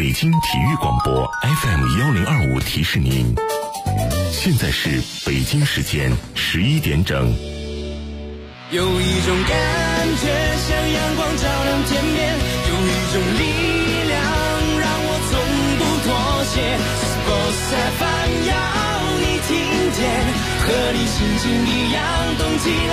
北京体育广播 FM1025提示您，现在是北京时间11点整。 有一种感觉像阳光照亮天边，有一种力量让我从不妥协。Sports FM 要你听见，和你心情一样动起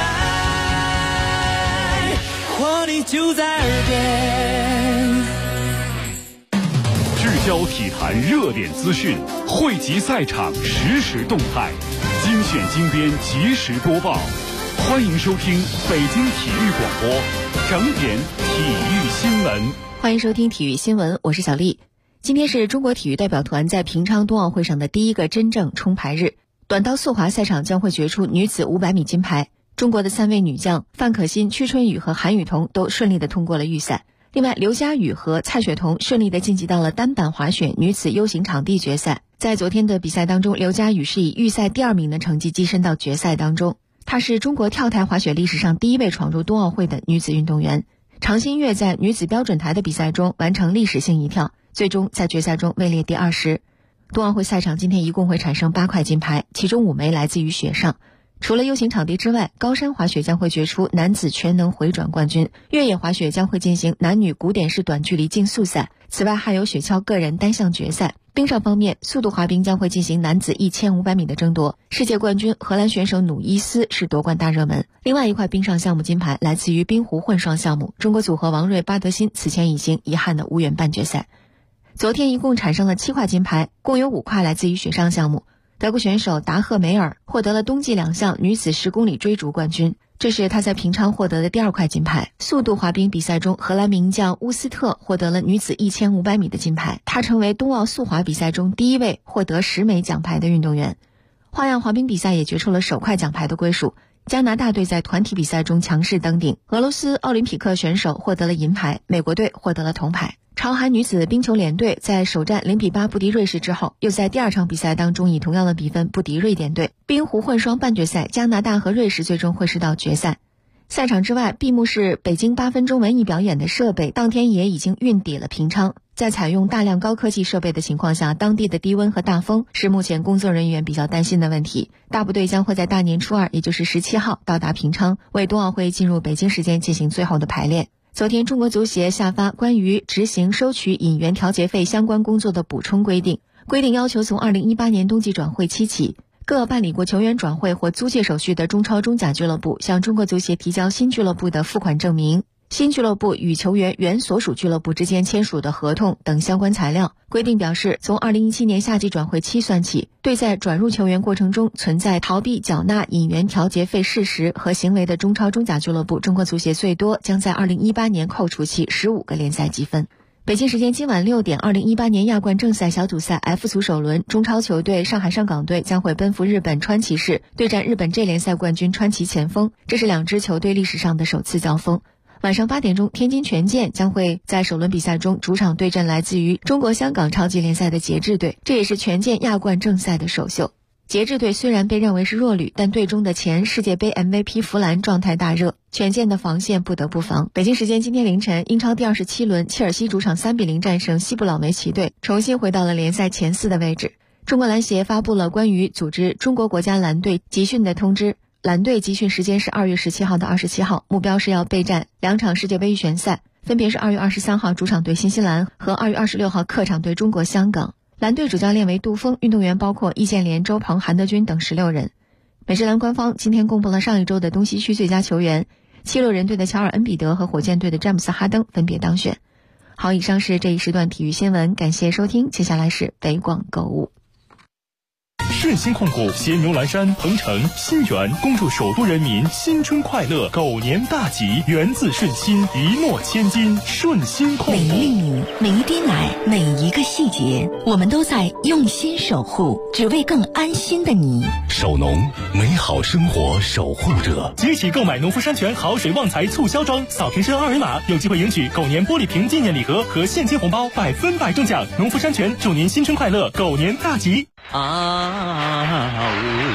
来，活力就在耳边。 聚焦体坛热点资讯，汇集赛场实时动态，精选精编及时播报。欢迎收听北京体育广播整点体育新闻。 欢迎收听体育新闻，我是小丽。今天是中国体育代表团在平昌冬奥会上的第一个真正冲牌日，短道速滑赛场将会决出女子500米金牌。中国的3位女将范可新、屈春雨和韩雨桐都顺利地通过了预赛。另外，刘佳宇和蔡雪桐顺利地晋级到了单板滑雪女子 U 型场地决赛。在昨天的比赛当中，刘佳宇是以预赛第2名的成绩跻身到决赛当中。她是中国跳台滑雪历史上第一位闯入冬奥会的女子运动员。常新月在女子标准台的比赛中完成历史性一跳，最终在决赛中位列第20。冬奥会赛场今天一共会产生8块金牌，其中5枚来自于雪上。除了 U 型场地之外，高山滑雪将会决出男子全能回转冠军，越野滑雪将会进行男女古典式短距离竞速赛，此外还有雪橇个人单项决赛。冰上方面，速度滑冰将会进行男子1500米的争夺，世界冠军荷兰选手努伊斯是夺冠大热门。另外一块冰上项目金牌来自于冰壶混双项目，中国组合王睿、巴德辛此前已经遗憾的无缘半决赛。昨天一共产生了7块金牌，共有5块来自于雪上项目。德国选手达赫梅尔获得了冬季2项女子10公里追逐冠军，这是她在平昌获得的第2块金牌。速度滑冰比赛中，荷兰名将乌斯特获得了女子1500米的金牌，她成为冬奥速滑比赛中第一位获得10枚奖牌的运动员。花样滑冰比赛也决出了首块奖牌的归属，加拿大队在团体比赛中强势登顶，俄罗斯奥林匹克选手获得了银牌，美国队获得了铜牌。朝韩女子冰球联队在首战0比8不敌瑞士之后，又在第2场比赛当中以同样的比分不敌瑞典队。冰壶混双半决赛，加拿大和瑞士最终会师到决赛。赛场之外，闭幕式北京8分钟文艺表演的设备当天也已经运抵了平昌。在采用大量高科技设备的情况下，当地的低温和大风是目前工作人员比较担心的问题。大部队将会在大年初2，也就是17号到达平昌，为冬奥会进入北京时间进行最后的排练。昨天，中国足协下发关于执行收取引援调节费相关工作的补充规定，规定要求从2018年冬季转会期起，各办理过球员转会或租借手续的中超、中甲俱乐部向中国足协提交新俱乐部的付款证明、新俱乐部与球员原所属俱乐部之间签署的合同等相关材料。规定表示，从2017年夏季转会期算起，对在转入球员过程中存在逃避缴纳引援调节费事实和行为的中超、中甲俱乐部，中国足协最多将在2018年扣除其15个联赛积分。北京时间今晚6点，2018年亚冠正赛小组赛 F 组首轮，中超球队上海上港队将会奔赴日本川崎市对战日本 J 联赛冠军川崎前锋，这是2支球队历史上的首次交锋。晚上8点钟，天津权健将会在首轮比赛中主场对阵来自于中国香港超级联赛的节制队，这也是权健亚冠正赛的首秀。节制队虽然被认为是弱旅，但队中的前世界杯 MVP 弗兰状态大热，权健的防线不得不防。北京时间今天凌晨，英超第27轮，切尔西主场3比0战胜西布朗维奇队，重新回到了联赛前4的位置。中国篮协发布了关于组织中国国家篮队集训的通知，篮队集训时间是2月17号到27号，目标是要备战2场世界杯预选赛，分别是2月23号主场对新西兰和2月26号客场对中国香港。篮队主教练为杜锋，运动员包括易建联、周鹏、韩德君等16人。美职篮官方今天公布了上一周的东西区最佳球员，76人队的乔尔·恩比德和火箭队的詹姆斯·哈登分别当选。好，以上是这一时段体育新闻，感谢收听，接下来是北广购物。 顺鑫控股携牛栏山、鹏城、新源恭祝首都人民新春快乐，狗年大吉，源自顺心，一诺千金。顺鑫控股， 每一粒米，每一滴奶，每一个细节，我们都在用心守护，只为更安心的你。 守农，美好生活守护者。 即日起购买农夫山泉好水旺财促销装，扫瓶身2维码，有机会赢取狗年玻璃瓶纪念礼盒和现金红包，100%中奖。农夫山泉祝您新春快乐，狗年大吉。 啊，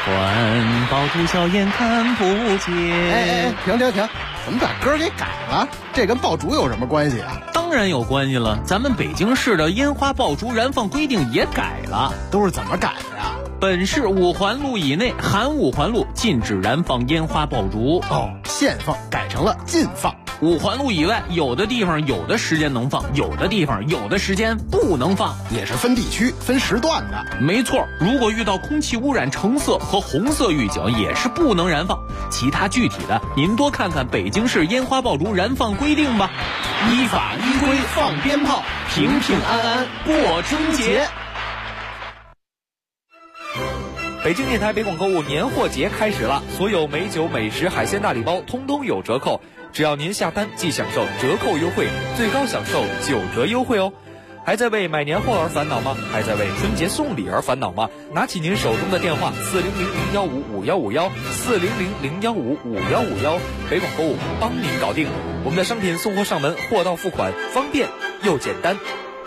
环，爆竹硝烟看不见。 停！怎么把歌给改了？这跟爆竹有什么关系啊？ 当然有关系了，咱们北京市的烟花爆竹燃放规定也改了。 都是怎么改的呀？ 本市5环路以内含5环路禁止燃放烟花爆竹。 限放改成了禁放。 5环路以外，有的地方有的时间能放，有的地方有的时间不能放， 也是分地区、分时段的。 没错，如果遇到空气污染橙色和红色预警，也是不能燃放。其他具体的，您多看看北京市烟花爆竹燃放规定吧。 依法依规放鞭炮，平平安安过春节。 北京电台北广购物年货节开始了，所有美酒、美食、海鲜大礼包通通有折扣。 只要您下单，即享受折扣优惠，最高享受9折优惠哦！还在为买年货而烦恼吗？还在为春节送礼而烦恼吗？拿起您手中的电话，400-015-5151，400-015-5151，北广购物帮您搞定。我们的商品送货上门，货到付款，方便又简单。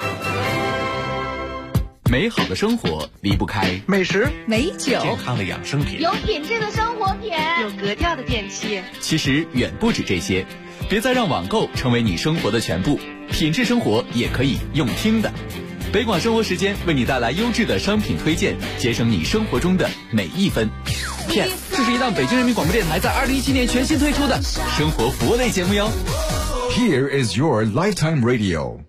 美好的生活离不开美食、 美酒、 健康的养生品， 有品质的生活品， 有格调的电器。 其实远不止这些，别再让网购成为你生活的全部，品质生活也可以用听的。北广生活时间为你带来优质的商品推荐，节省你生活中的每一分。Yes， 这是一档北京人民广播电台在2017年全新推出的生活服务类节目哟。 Here is your lifetime radio。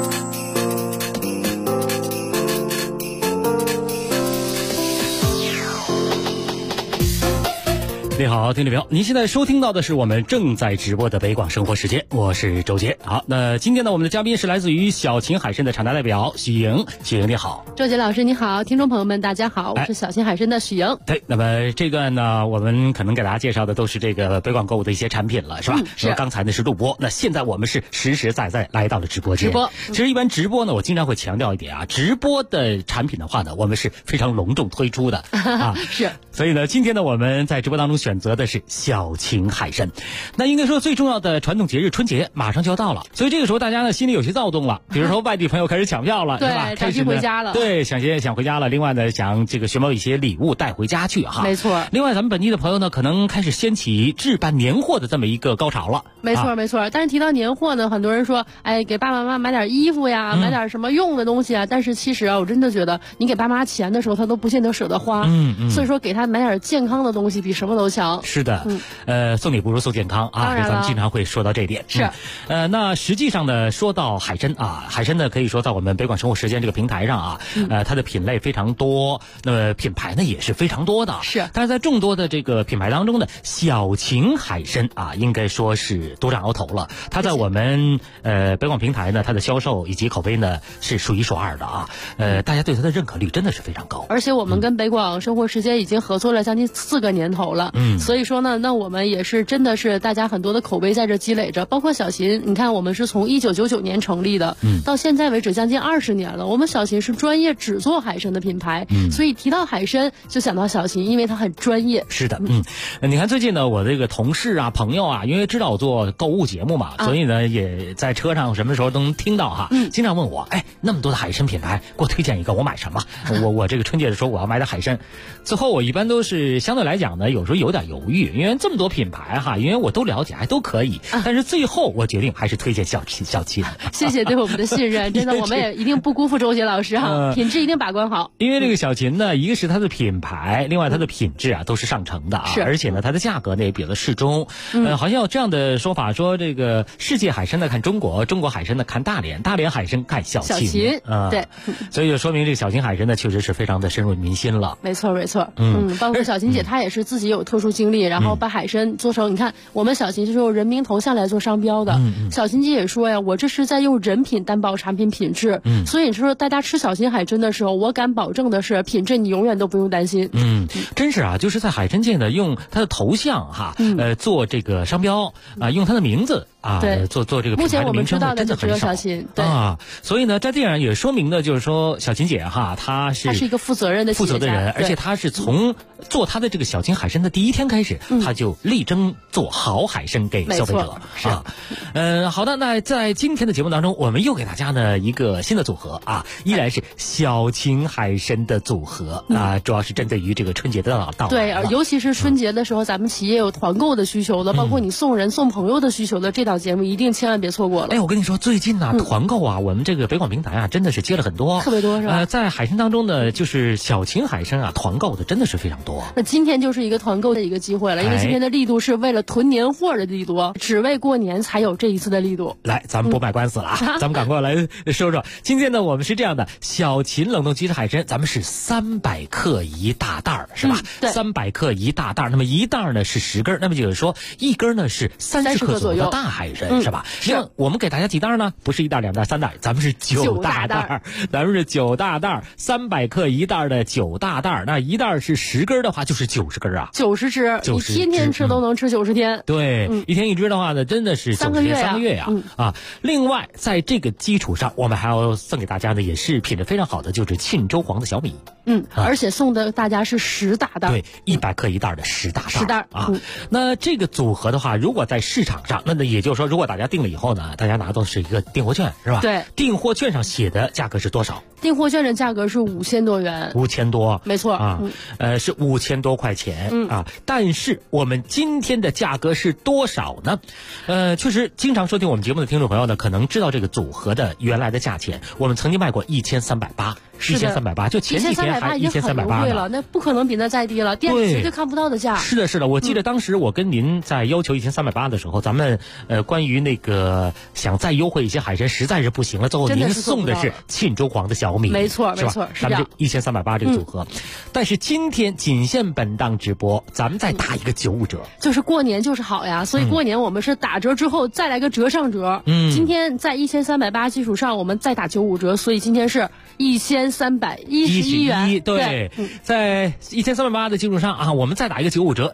你好，听众朋友，您现在收听到的是我们正在直播的北广生活时间，我是周杰。好，那今天呢，我们的嘉宾是来自于小秦海参的厂家代表许莹。许莹你好， 周杰老师你好，听众朋友们大家好，我是小秦海参的许莹。 对，那么这段呢，我们可能给大家介绍的都是这个北广购物的一些产品了，是吧？是。刚才呢是录播，那现在我们是实实在在来到了直播间。其实一般直播呢，我经常会强调一点啊，直播的产品的话呢，我们是非常隆重推出的啊。 是。 所以呢，今天呢，我们在直播当中选择的是小秦海参。那应该说最重要的传统节日春节马上就要到了，所以这个时候大家呢心里有些躁动了，比如说外地朋友开始抢票了， 对， 是吧？ 开始回家了， 对，想回家了。另外呢，想这个寻找一些礼物带回家去哈。 没错。 另外，咱们本地的朋友呢，可能开始掀起置办年货的这么一个高潮了。 没错，没错。但是提到年货呢，很多人说，哎，给爸爸妈妈买点衣服呀，买点什么用的东西啊。但是其实啊，我真的觉得，你给爸妈钱的时候，他都不见得舍得花。所以说，给他买点健康的东西，比什么都强。 是的。送礼不如送健康啊，咱们经常会说到这一点。 是。 那实际上呢，说到海参啊，海参呢可以说在我们北广生活时间这个平台上啊，它的品类非常多，那么品牌呢也是非常多的。 是。 但是在众多的这个品牌当中呢，小秦海参啊，应该说是独占鳌头了。它在我们北广平台呢，它的销售以及口碑呢是数一数二的啊。大家对它的认可率真的是非常高。 而且我们跟北广生活时间已经合作了将近4个年头了。所以说呢，那我们也是真的是大家很多的口碑在这积累着，包括小秦，你看我们是从1999年成立的，到现在为止将近20年了。我们小秦是专业只做海参的品牌，所以提到海参就想到小秦，因为它很专业。 是的，你看最近呢，我这个同事啊、朋友啊，因为知道我做购物节目嘛，所以呢也在车上什么时候都能听到哈，经常问我，哎，那么多的海参品牌，给我推荐一个，我买什么？我这个春节的时候我要买点海参，最后我一般都是相对来讲呢，有时候有点犹豫，因为这么多品牌哈，因为我都了解，还都可以，但是最后我决定还是推荐小秦。 谢谢对我们的信任，真的我们也一定不辜负周杰老师哈，品质一定把关好。 因为这个小秦呢，一个是它的品牌，另外它的品质啊都是上乘的啊，而且呢它的价格呢也比较的适中。好像有这样的说法，说这个世界海参呢看中国，中国海参呢看大连，大连海参看小秦。 对， 所以就说明这个小秦海参呢确实是非常的深入民心了。 没错。包括小秦姐她也是自己有特殊经历，然后把海参做成，你看我们小秦就是用人名头像来做商标的。小秦姐也说呀，我这是在用人品担保产品品质。所以你说大家吃小秦海参的时候，我敢保证的是品质你永远都不用担心。 真是啊，就是在海参界呢用它的头像哈，做这个商标啊，用它的名字啊，做这个品牌的名称真的很少。 小琴，对啊，所以呢，在这样也说明呢，就是说小琴姐哈，她是一个负责任的人，而且她是从做她的这个小琴海参的第一天开始，她就力争做好海参给消费者。 是啊， 好的，那在今天的节目当中，我们又给大家呢一个新的组合啊，依然是小琴海参的组合啊，主要是针对于这个春节的到来。 对，尤其是春节的时候，咱们企业有团购的需求的，包括你送人送朋友的需求的，这档节目一定千万别错过了。 哎，我跟你说，最近呢团购啊，我们这个北广平台啊，真的是接了很多， 特别多是吧？ 在海参当中呢，就是小琴海参啊，团购的真的是非常多。 那今天就是一个团购的一个机会了，因为今天的力度是为了囤年货的力度，只为过年才有这一次的力度。 来，咱们不卖官司了啊，咱们赶快来说说。今天呢，我们是这样的，小琴冷冻鸡翅海参，咱们是300克一大袋儿，是吧？ 对 ，300克一大袋儿，那么一袋儿呢是10根，那么就是说一根呢是30克左右的大海参，是吧？ 是。 我们给大家几袋呢？不是1袋、2袋、3袋，咱们是9大袋，咱们是9大袋，300克一袋的9大袋，那一袋是10根的话，就是90根啊 ，90只，你天天吃都能吃90天。 对，一天一只的话呢，真的是 3个月呀，啊！另外，在这个基础上，我们还要送给大家的也是品质非常好的，就是沁州黄的小米。 而且送的大家是10大袋， 对，100克一袋的10大袋啊。那这个组合的话，如果在市场上，那也就是说，如果大家订了以后呢，大家拿到是一个订货券，是吧？ 对， 订货券上写的价格是多少？ 订货券的价格是5000多元 ，5000多， 没错啊，是5000多块钱啊。但是我们今天的价格是多少呢？确实，经常收听我们节目的听众朋友呢，可能知道这个组合的原来的价钱。我们曾经卖过1380，1380，就前几天还1380 了，那不可能比那再低了，店里绝对看不到的价。 是的，我记得当时我跟您在要求1380的时候，咱们关于那个想再优惠一些海参实在是不行了，最后您送的是沁州黄的小米， 没错， 是吧？咱们这1380这个组合，但是今天仅限本档直播，咱们再打一个95折， 就是过年就是好呀，所以过年我们是打折之后再来个折上折。今天在1380基础上，我们再打95折，所以今天是1311元。 对，在1380的基础上啊，我们再打一个95折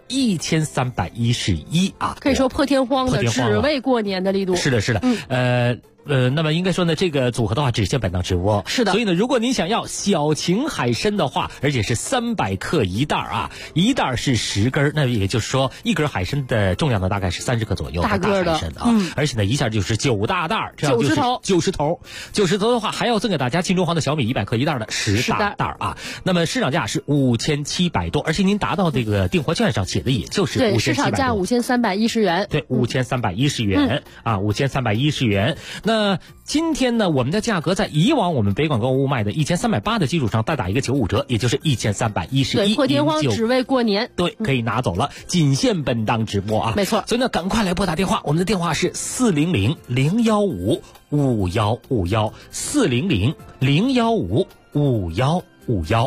，1311啊， 可以说破天荒的，只为过年的力度。 是的，那么应该说呢，这个组合的话只限本档直播。 是的， 所以呢，如果您想要小琴海参的话，而且是300克一袋啊，一袋是10根，那也就是说一根海参的重量呢大概是30克左右的大海参啊，而且呢一下就是9大袋，这样就是90头的话，还要赠给大家沁州黄的小米100克一袋的10大袋啊。那么市场价是5700多，而且您达到这个订货券上写的也就是5700多， 对，市场价5310元， 对，5310元啊，5310元。那今天呢，我们的价格在以往我们北广购物卖的1380的基础上再打一个95折，也就是1311， 对，破天荒只为过年， 对，可以拿走了，仅限本档直播啊， 没错。 所以呢，赶快来拨打电话，我们的电话是400-015-5151，400-015-5151。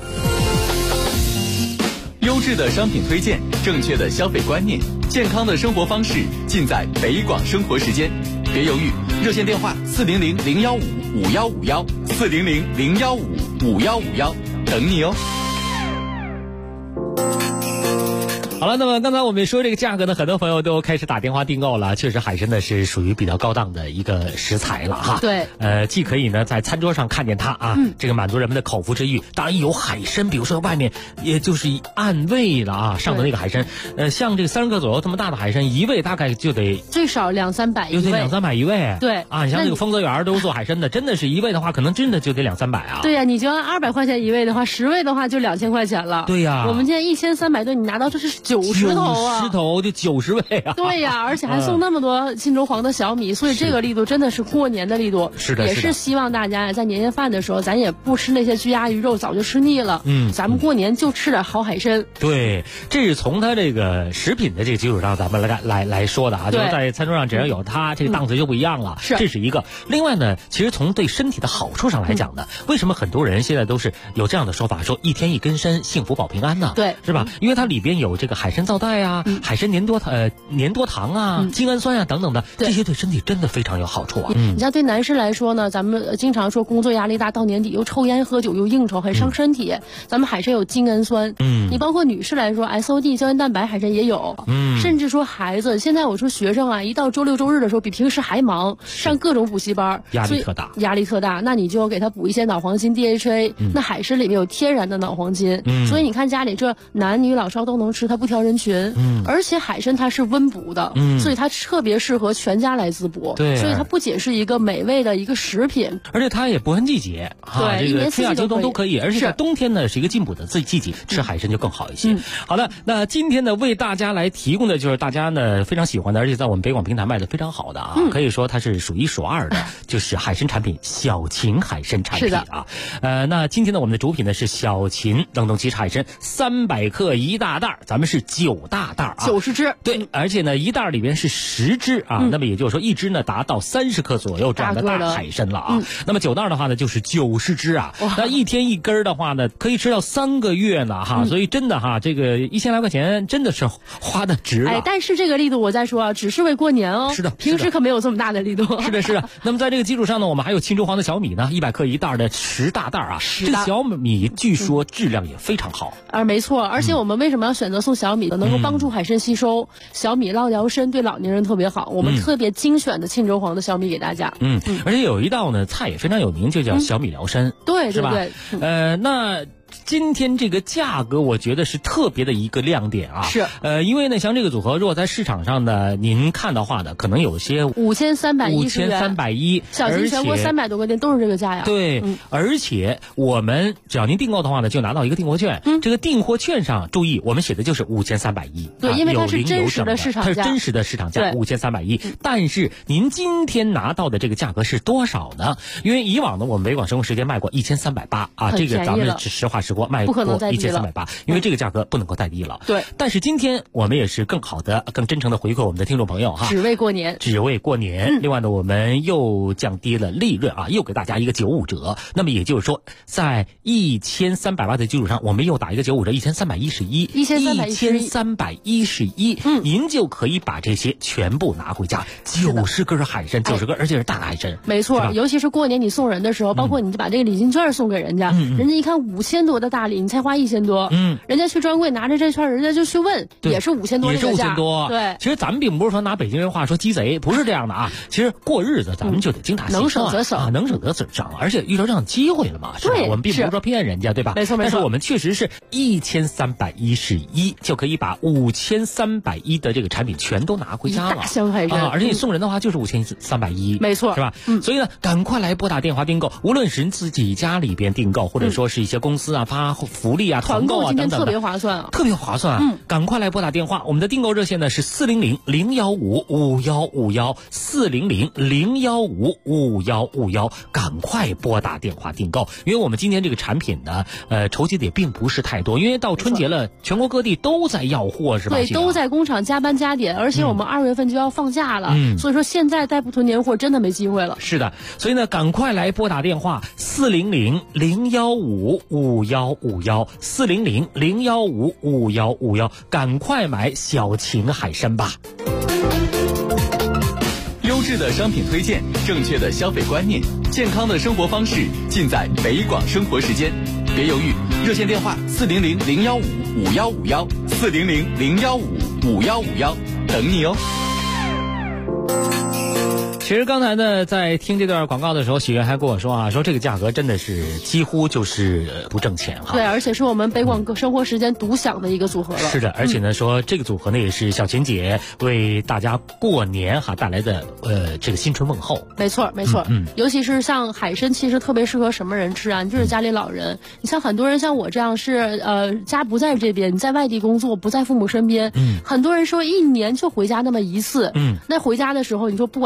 优质的商品推荐，正确的消费观念，健康的生活方式，尽在北广生活时间。别犹豫，热线电话400-015-5151，400-015-5151，等你哦。 好了，那么刚才我们说这个价格呢，很多朋友都开始打电话订购了。确实，海参呢是属于比较高档的一个食材了哈。 对， 既可以呢在餐桌上看见它啊，这个满足人们的口腹之欲。当然有海参，比如说外面也就是按位了啊，上的那个海参，像这个30克左右这么大的海参，一位大概就得最少200-300一位， 有得200-300一位。 对啊，你像这个丰泽园都做海参的，真的是一位的话，可能真的就得200-300啊。 对呀，你就按200块钱一位的话，10位的话就2000块钱了。 对呀， 我们现在1300多，你拿到这是90头啊， 90头就90位啊！ 对呀，而且还送那么多沁州黄的小米，所以这个力度真的是过年的力度。 是的， 也是希望大家在年夜饭的时候，咱也不吃那些鸡鸭鱼肉，早就吃腻了。咱们过年就吃点好海参。 对，这是从它这个食品的这个基础上，咱们来说的啊，就是在餐桌上只要有它，这个档次就不一样了。 是， 这是一个。另外呢，其实从对身体的好处上来讲呢，为什么很多人现在都是有这样的说法，说一天一根参，幸福保平安呢？ 对， 是吧？因为它里边有这个个海参皂苷啊、海参粘多糖啊、精氨酸啊等等的，这些对身体真的非常有好处啊。 你像对男士来说呢，咱们经常说工作压力大，到年底又抽烟喝酒又应酬，很伤身体。咱们海参有精氨酸，你包括女士来说 SOD 胶原蛋白海参也有，甚至说孩子，现在我说学生啊，一到周六周日的时候比平时还忙，上各种补习班， 压力特大， 那你就给他补一些脑黄金 DHA，那海参里面有天然的脑黄金，所以你看家里这男女老少都能吃，它不挑人群，而且海参它是温补的，所以它特别适合全家来滋补， 对， 所以它不仅是一个美味的一个食品， 而且它也不分季节， 对， 这个春夏秋冬都可以，而且在冬天呢是一个进补的季节，吃海参就更好一些。好的，那今天呢为大家来提供的就是大家呢非常喜欢的，而且在我们北广平台卖的非常好的啊，可以说它是数一数二的，就是海参产品，小秦海参产品啊。那今天呢我们的主品呢是小秦冷冻奇海参，300克一大袋，咱们是9大袋啊 ，90只， 对，而且呢一袋里边是10只啊，那么也就是说一只呢达到30克左右这样的大海参了啊。那么9袋的话呢就是90只啊，那一天一根的话呢可以吃到3个月呢哈，所以真的哈，这个1000来块钱真的是花的值了。 但是这个力度我再说啊，只是为过年哦， 是的， 平时可没有这么大的力度。 是的。那么在这个基础上呢，我们还有青州黄的小米呢，100克一袋的10大袋啊，这个小米据说质量也非常好。 没错，而且我们为什么要选择送小米呢？能够帮助海参吸收，小米捞疗身，对老年人特别好。我们特别精选的青州黄的小米给大家。 而且有一道呢菜也非常有名，就叫小米疗身， 对， 是吧？ 那今天这个价格我觉得是特别的一个亮点啊， 是因为呢像这个组合如果在市场上呢您看的话呢，可能有些5310， 小秦全国300多个店都是这个价呀。 对，而且我们只要您订购的话呢，就拿到一个订货券，这个订货券上注意我们写的就是5310， 对，因为它是真实的市场价， 它是真实的市场价5310，但是您今天拿到的这个价格是多少呢？因为以往呢我们北广生活时间卖过1380啊，这个咱们实话实说卖过1380，因为这个价格不能够再低了。 对， 但是今天我们也是更好的、更真诚的回馈我们的听众朋友哈， 只为过年。 另外呢，我们又降低了利润啊，又给大家一个95折。那么也就是说，在1380的基础上，我们又打一个95折，1311，您就可以把这些全部拿回家，90根海参，90根，而且是大海参。 没错，尤其是过年你送人的时候，包括你就把这个礼金券送给人家，人家一看5000多的大礼，你才花1000多，人家去专柜拿着这券，人家就去问，也是5000多， 也是5000多。 对， 其实咱们并不是说拿北京人话说鸡贼，不是这样的啊。其实过日子咱们就得精打细算， 能省则省， 能省则省，而且遇到这样的机会了嘛，是吧？我们并不是说骗人家，对吧？ 没错。 但是我们确实是1311就可以把5310的这个产品全都拿回家了， 大箱海参， 而且你送人的话就是5310， 没错， 是吧？所以呢，赶快来拨打电话订购，无论是自己家里边订购，或者说是一些公司啊发福利啊、团购啊等等的， 特别划算啊， 特别划算。赶快来拨打电话，我们的订购热线呢是400-015-5151，400-015-5151，赶快拨打电话订购，因为我们今天这个产品呢，筹集的也并不是太多，因为到春节了，全国各地都在要货，是吧？ 对，都在工厂加班加点，而且我们2月份就要放假了，所以说现在再不囤年货真的没机会了。 是的，所以呢，赶快来拨打电话400-015-5151，400-015-5151，赶快买小秦海参吧。 优质的商品推荐，正确的消费观念，健康的生活方式，尽在北广生活时间。别犹豫，热线电话400-015-5151，400-015-5151，等你哦。 其实刚才呢，在听这段广告的时候，喜悦还跟我说啊，说这个价格真的是几乎就是不挣钱哈。 对，而且是我们北广生活时间独享的一个组合了。 是的，而且呢，说这个组合呢也是小秦姐为大家过年哈带来的这个新春问候。 没错。尤其是像海参，其实特别适合什么人吃啊？你就是家里老人，你像很多人像我这样是家不在这边，你在外地工作，不在父母身边，很多人说1年就回家那么一次，那回家的时候，你说不管在外面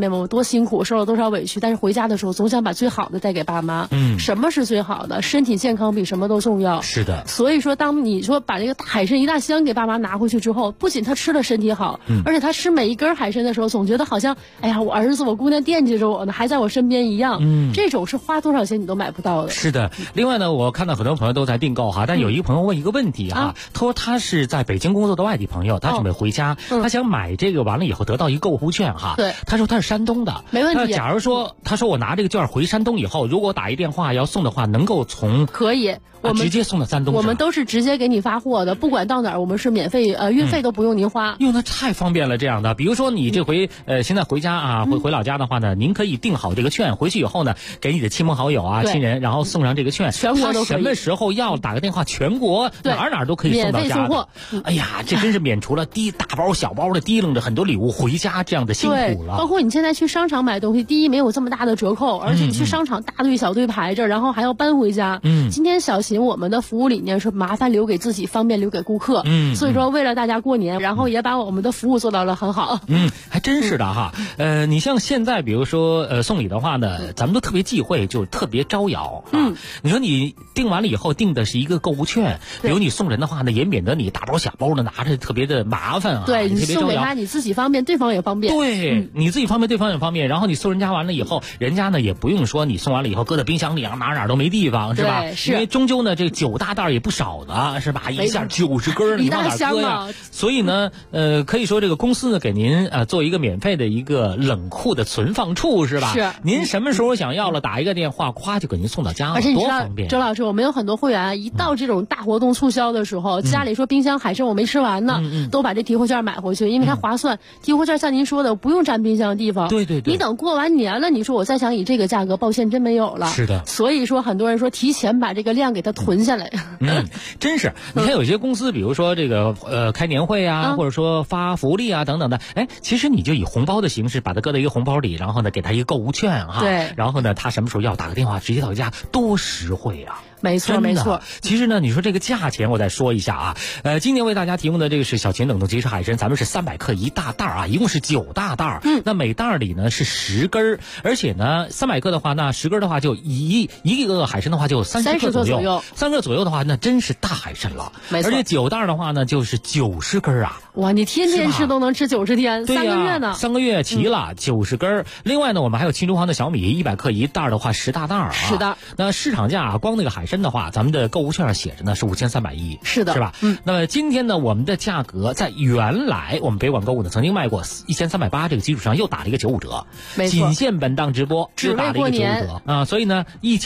年我多辛苦，受了多少委屈，但是回家的时候总想把最好的带给爸妈。什么是最好的？身体健康比什么都重要。 是的。 所以说，当你说把这个海参一大箱给爸妈拿回去之后，不仅他吃了身体好，而且他吃每一根海参的时候，总觉得好像，哎呀，我儿子我姑娘惦记着我呢，还在我身边一样。这种是花多少钱你都买不到的。 是的。另外呢，我看到很多朋友都在订购哈，但有一个朋友问一个问题哈，他说他是在北京工作的外地朋友，他准备回家，他想买这个完了以后得到一个购物券哈。 对。 他说他是山东的， 没问题。 假如说他说我拿这个券回山东以后，如果打一电话要送的话，能够从可以。我们直接送到山东， 我们都是直接给你发货的，不管到哪儿，我们是免费，运费都不用您花。 那太方便了，这样的。比如说你这回现在回家啊，回老家的话呢，您可以订好这个券，回去以后呢，给你的亲朋好友啊、亲人，然后送上这个券， 全国都可以。 什么时候要打个电话，全国哪都可以送到家的。 免费送货。 哎呀，这真是免除了大包小包的提楞着很多礼物回家这样的辛苦了。 包括你现在去商场买东西，第一没有这么大的折扣，而且你去商场大队小队排着，然后还要搬回家。今天小秦我们的服务理念是麻烦留给自己，方便留给顾客。所以说为了大家过年，然后也把我们的服务做到了很好。 还真是的哈。你像现在比如说送礼的话呢，咱们都特别忌讳，就特别招摇。你说你订完了以后订的是一个购物券，比如你送人的话呢，也免得你大包小包的拿着特别的麻烦啊。 对，你送给他你自己方便，对方也方便。 对，你自己方便，对方也方便。然后你送人家完了以后，人家呢也不用说你送完了以后搁在冰箱里啊，哪都没地方，是吧？因为终究呢这9大袋也不少呢，是吧？一下90根，你往哪搁呀？所以呢，可以说这个公司呢给您做一个免费的一个冷库的存放处，是吧？ 是。 您什么时候想要了，打一个电话，咵就给您送到家了，多方便。 周老师，我们有很多会员一到这种大活动促销的时候，家里说冰箱海参我没吃完呢，都把这提货券买回去，因为它划算。提货券像您说的，不用占冰箱的地方。 对。 你等过完年了，你说我再想以这个价格，抱歉真没有了。 是的。 所以说很多人说提前把这个量给它囤下来。 真是。你看有些公司，比如说这个开年会啊，或者说发福利啊等等的，其实你就以红包的形式把它搁在一个红包里，然后呢给他一个购物券哈。 对。 然后呢他什么时候要打个电话直接到家，多实惠啊。 没错。 其实呢，你说这个价钱，我再说一下啊。今年为大家提供的这个是小秦冷冻即食海参，咱们是300克一大袋啊，一共是9大袋。那每袋里呢是10根，而且呢300克的话，那10根的话就一个海参的话就30克左右。3克左右的话，那真是大海参了。 没错。 而且9袋的话呢，就是90根啊。 哇，你天天吃都能吃90天，3个月呢 ？3个月齐了，90根。另外呢，我们还有青竹黄的小米100克一袋的话10大袋啊。 是的。 那市场价光那个海参的话，咱们的购物券上写着呢是5310。 是的。 是吧？那么今天呢，我们的价格在原来我们北广购物呢曾经卖过1380这个基础上又打了一个95折。 没错。 仅限本档直播只打了一个95折啊，所以呢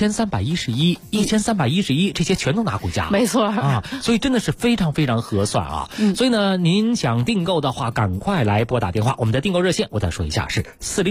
1311这些全都拿回家。 没错啊，所以真的是非常非常合算啊。所以呢，您想订购的话，赶快来拨打电话，我们的订购热线我再说一下是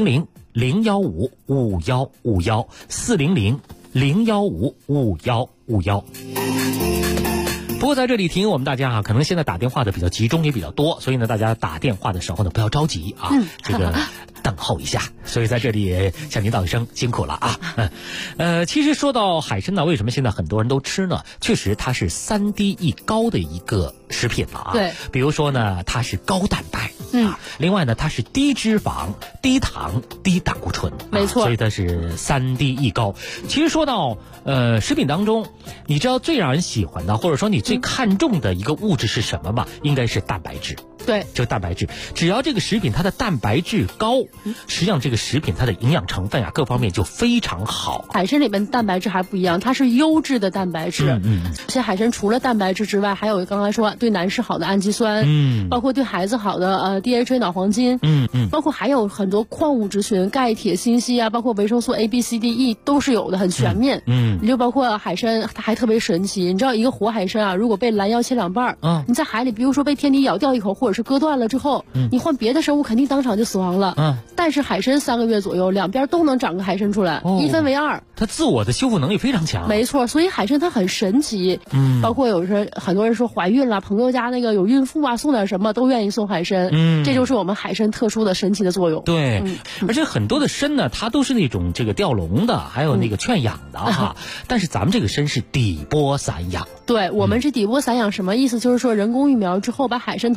400-015-5151，400-015-5151。不过在这里提醒我们大家啊，可能现在打电话的比较集中也比较多，所以呢，大家打电话的时候呢不要着急啊，这个等候一下。所以在这里向您道一声辛苦了啊。其实说到海参呢，为什么现在很多人都吃呢？确实它是3低一高的一个食品了啊。 对。 比如说呢，它是高蛋白。另外呢，它是低脂肪、低糖、低胆固醇。 没错。 所以它是3低一高。其实说到食品当中，你知道最让人喜欢的，或者说你最看重的一个物质是什么吗？应该是蛋白质。 对， 就蛋白质，只要这个食品它的蛋白质高，实际上这个食品它的营养成分啊各方面就非常好。 海参里面蛋白质还不一样，它是优质的蛋白质。这海参除了蛋白质之外，还有刚才说对男士好的氨基酸，包括对孩子好的DHA 脑黄金，包括还有很多矿物质群，钙、铁、锌、硒啊，包括维生素 A、B、C、D、E 都是有的，很全面。你就包括海参，它还特别神奇。你知道一个活海参啊，如果被拦腰切2半，你在海里，比如说被天敌咬掉一口，或者是割断了之后，你换别的生物肯定当场就死亡了。但是海参3个月左右，两边都能长个海参出来，一分为2。 它自我的修复能力非常强。 没错，所以海参它很神奇。包括有时很多人说怀孕了，朋友家那个有孕妇啊，送点什么都愿意送海参。这就是我们海参特殊的神奇的作用。 对，而且很多的参呢，它都是那种这个吊笼的，还有那个劝养的哈。但是咱们这个参是底波散养。 对，我们是底波散养，什么意思？就是说人工育苗之后，把海参投到大海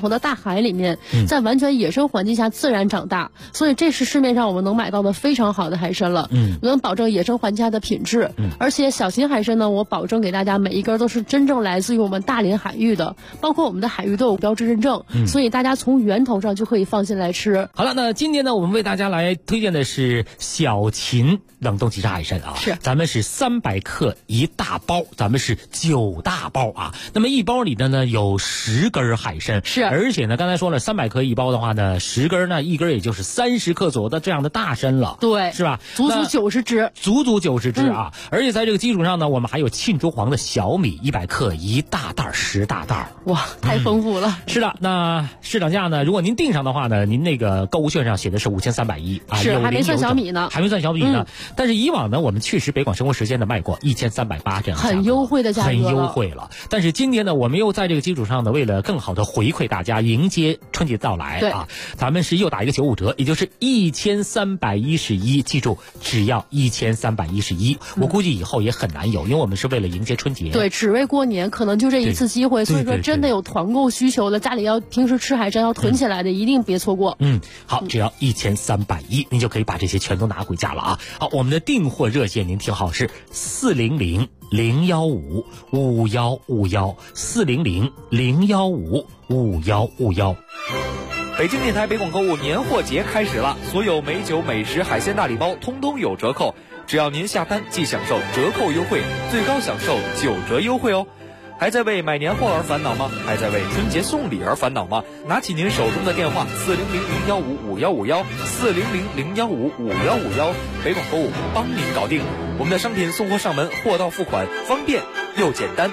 海里面，在完全野生环境下自然长大，所以这是市面上我们能买到的非常好的海参了，能保证野生环境下的品质。而且小型海参呢，我保证给大家每一根都是真正来自于我们大连海域的，包括我们的海域都有标志认证，所以大家从源头上就可以放心来吃。 好了，那今天呢，我们为大家来推荐的是小秦冷冻即食海参啊， 是咱们是300克一大包，咱们是9大包啊。那么一包里的呢有10根海参， 是， 而且呢刚才说了300克一包的话呢，10根呢一根也就是30克左右的这样的大参了， 对， 是吧？ 足足90只， 足足90只啊！而且在这个基础上呢，我们还有沁珠黄的小米100克一大袋10大袋， 哇，太丰富了。 是的，那市场价呢，如果您订上的话呢，您那个购物券上写的是5310啊， 是还没算小米呢， 还没算小米呢。但是以往呢，我们确实北广生活时间呢卖过1380这样， 很优惠的价格， 很优惠了。但是今天呢，我们又在这个基础上呢，为了更好的回馈大家，迎接春节到来啊，咱们是又打一个95折，也就是1311，记住只要1311。我估计以后也很难有，因为我们是为了迎接春节， 对，只为过年，可能就这一次机会，所以说真的有团购需求的，家里要平时吃海参要囤起来的，一定别错过。 好，只要1310，您就可以把这些全都拿回家了啊。好，我们的订货热线您听好，是400-015-5151，400-015-5151。 北京电台北广购物年货节开始了，所有美酒、美食、海鲜大礼包通通有折扣，只要您下单即享受折扣优惠，最高享受9折优惠哦。还在为买年货而烦恼吗？还在为春节送礼而烦恼吗？拿起您手中的电话400-015-5151，400-015-5151，北广购物帮您搞定。我们的商品送货上门，货到付款，方便又简单。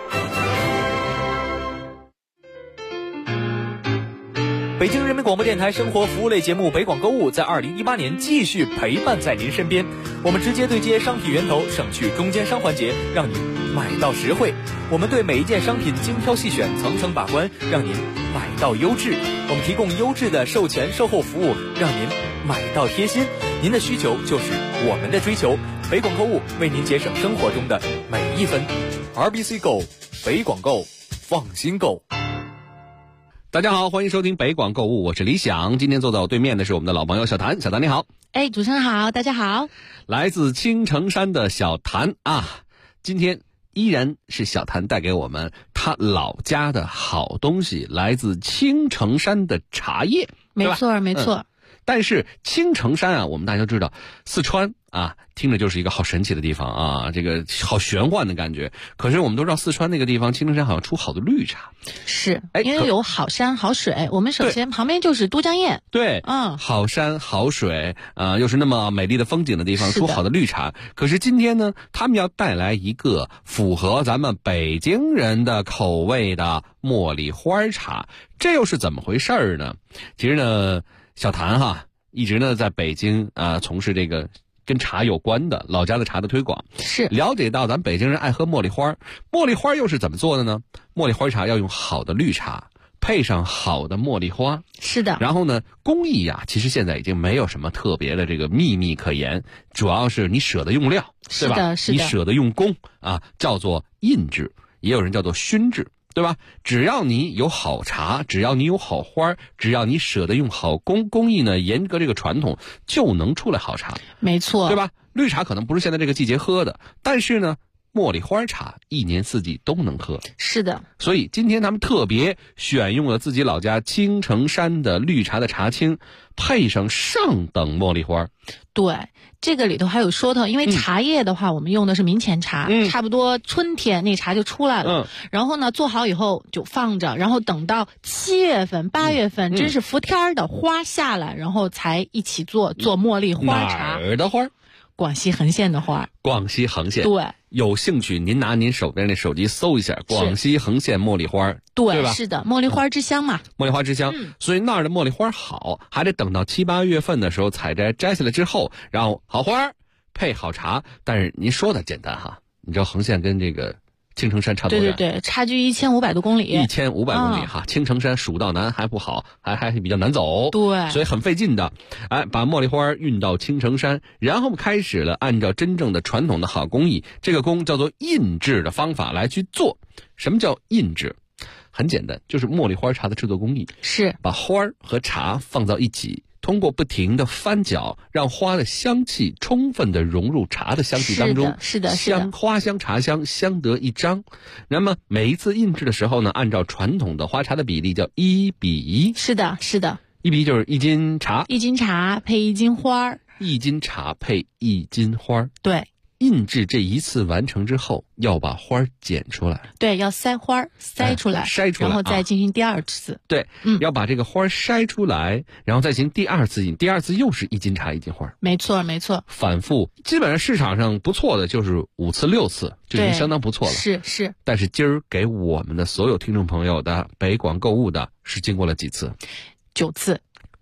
北京人民广播电台生活服务类节目北广购物在2018年继续陪伴在您身边，我们直接对接商品源头，省去中间商环节，让您买到实惠。我们对每一件商品精挑细选，层层把关，让您买到优质。我们提供优质的售前售后服务，让您买到贴心。您的需求就是我们的追求，北广购物为您节省生活中的每一分。RBC Go， 北广购，放心购。 大家好，欢迎收听北广购物，我是李想。今天坐在我对面的是我们的老朋友小谭，小谭你好。 主持人好，大家好。 来自青城山的小谭啊，今天依然是小谭带给我们他老家的好东西，来自青城山的茶叶， 没错没错。 但是青城山啊，我们大家知道，四川啊，听着就是一个好神奇的地方啊，这个好玄幻的感觉。可是我们都知道，四川那个地方青城山好像出好的绿茶， 是因为有好山好水。我们首先旁边就是都江堰， 对，好山好水又是那么美丽的风景的地方，出好的绿茶。可是今天呢，他们要带来一个符合咱们北京人的口味的茉莉花茶，这又是怎么回事呢？其实呢，小谭哈一直呢在北京从事这个跟茶有关的老家的茶的推广， 是了解到咱北京人爱喝茉莉花，茉莉花又是怎么做的呢？茉莉花茶要用好的绿茶配上好的茉莉花， 是的。 然后呢，工艺其实现在已经没有什么特别的这个秘密可言，主要是你舍得用料，对吧？ 是的， 你舍得用工叫做印制，也有人叫做熏制，对吧？只要你有好茶，只要你有好花，只要你舍得用好工艺呢，严格这个传统，就能出来好茶。 没错， 对吧？绿茶可能不是现在这个季节喝的，但是呢，茉莉花茶一年四季都能喝。 是的， 所以今天他们特别选用了自己老家青城山的绿茶的茶青，配上上等茉莉花。 对，这个里头还有说头，因为茶叶的话，我们用的是明前茶，差不多春天那茶就出来了。然后呢，做好以后就放着，然后等到7月份、8月份，真是伏天的花下来，然后才一起做茉莉花茶。 哪儿的花？ 广西横县的花。 广西横县。 对。 有兴趣您拿您手边的手机搜一下广西横县茉莉花，对吧？ 是的，茉莉花之乡嘛。 茉莉花之乡，所以那儿的茉莉花好，还得等到7、8月份的时候采摘下来之后，然后好花配好茶。但是您说的简单哈，你知道横县跟这个青城山差多远？ 对，差距1500多公里。 1500公里哈，青城山蜀道难还不好，还比较难走， 对， 所以很费劲的。把茉莉花运到青城山，然后开始了按照真正的传统的好工艺，这个工叫做印制的方法来去做。什么叫印制？ 很简单，就是茉莉花茶的制作工艺是把花和茶放到一起，通过不停的翻搅，让花的香气充分的融入茶的香气当中， 是的， 花香茶香相得益彰。那么每一次印制的时候呢，按照传统的花茶的比例叫1比1。 是的，1 比1就是1斤茶 ，1斤茶配1斤花 ，1斤茶配1斤花。 对。 印制这一次完成之后，要把花剪出来。 对，要筛花，筛出来，然后再进行第二次。 对，要把这个花筛出来，然后再进行第二次印。第二次又是1斤茶1斤花。 没错。 反复，基本上市场上不错的就是5次6次，就已经相当不错了。 是。 但是今儿给我们的所有听众朋友的北广购物的是经过了几次 ？9次。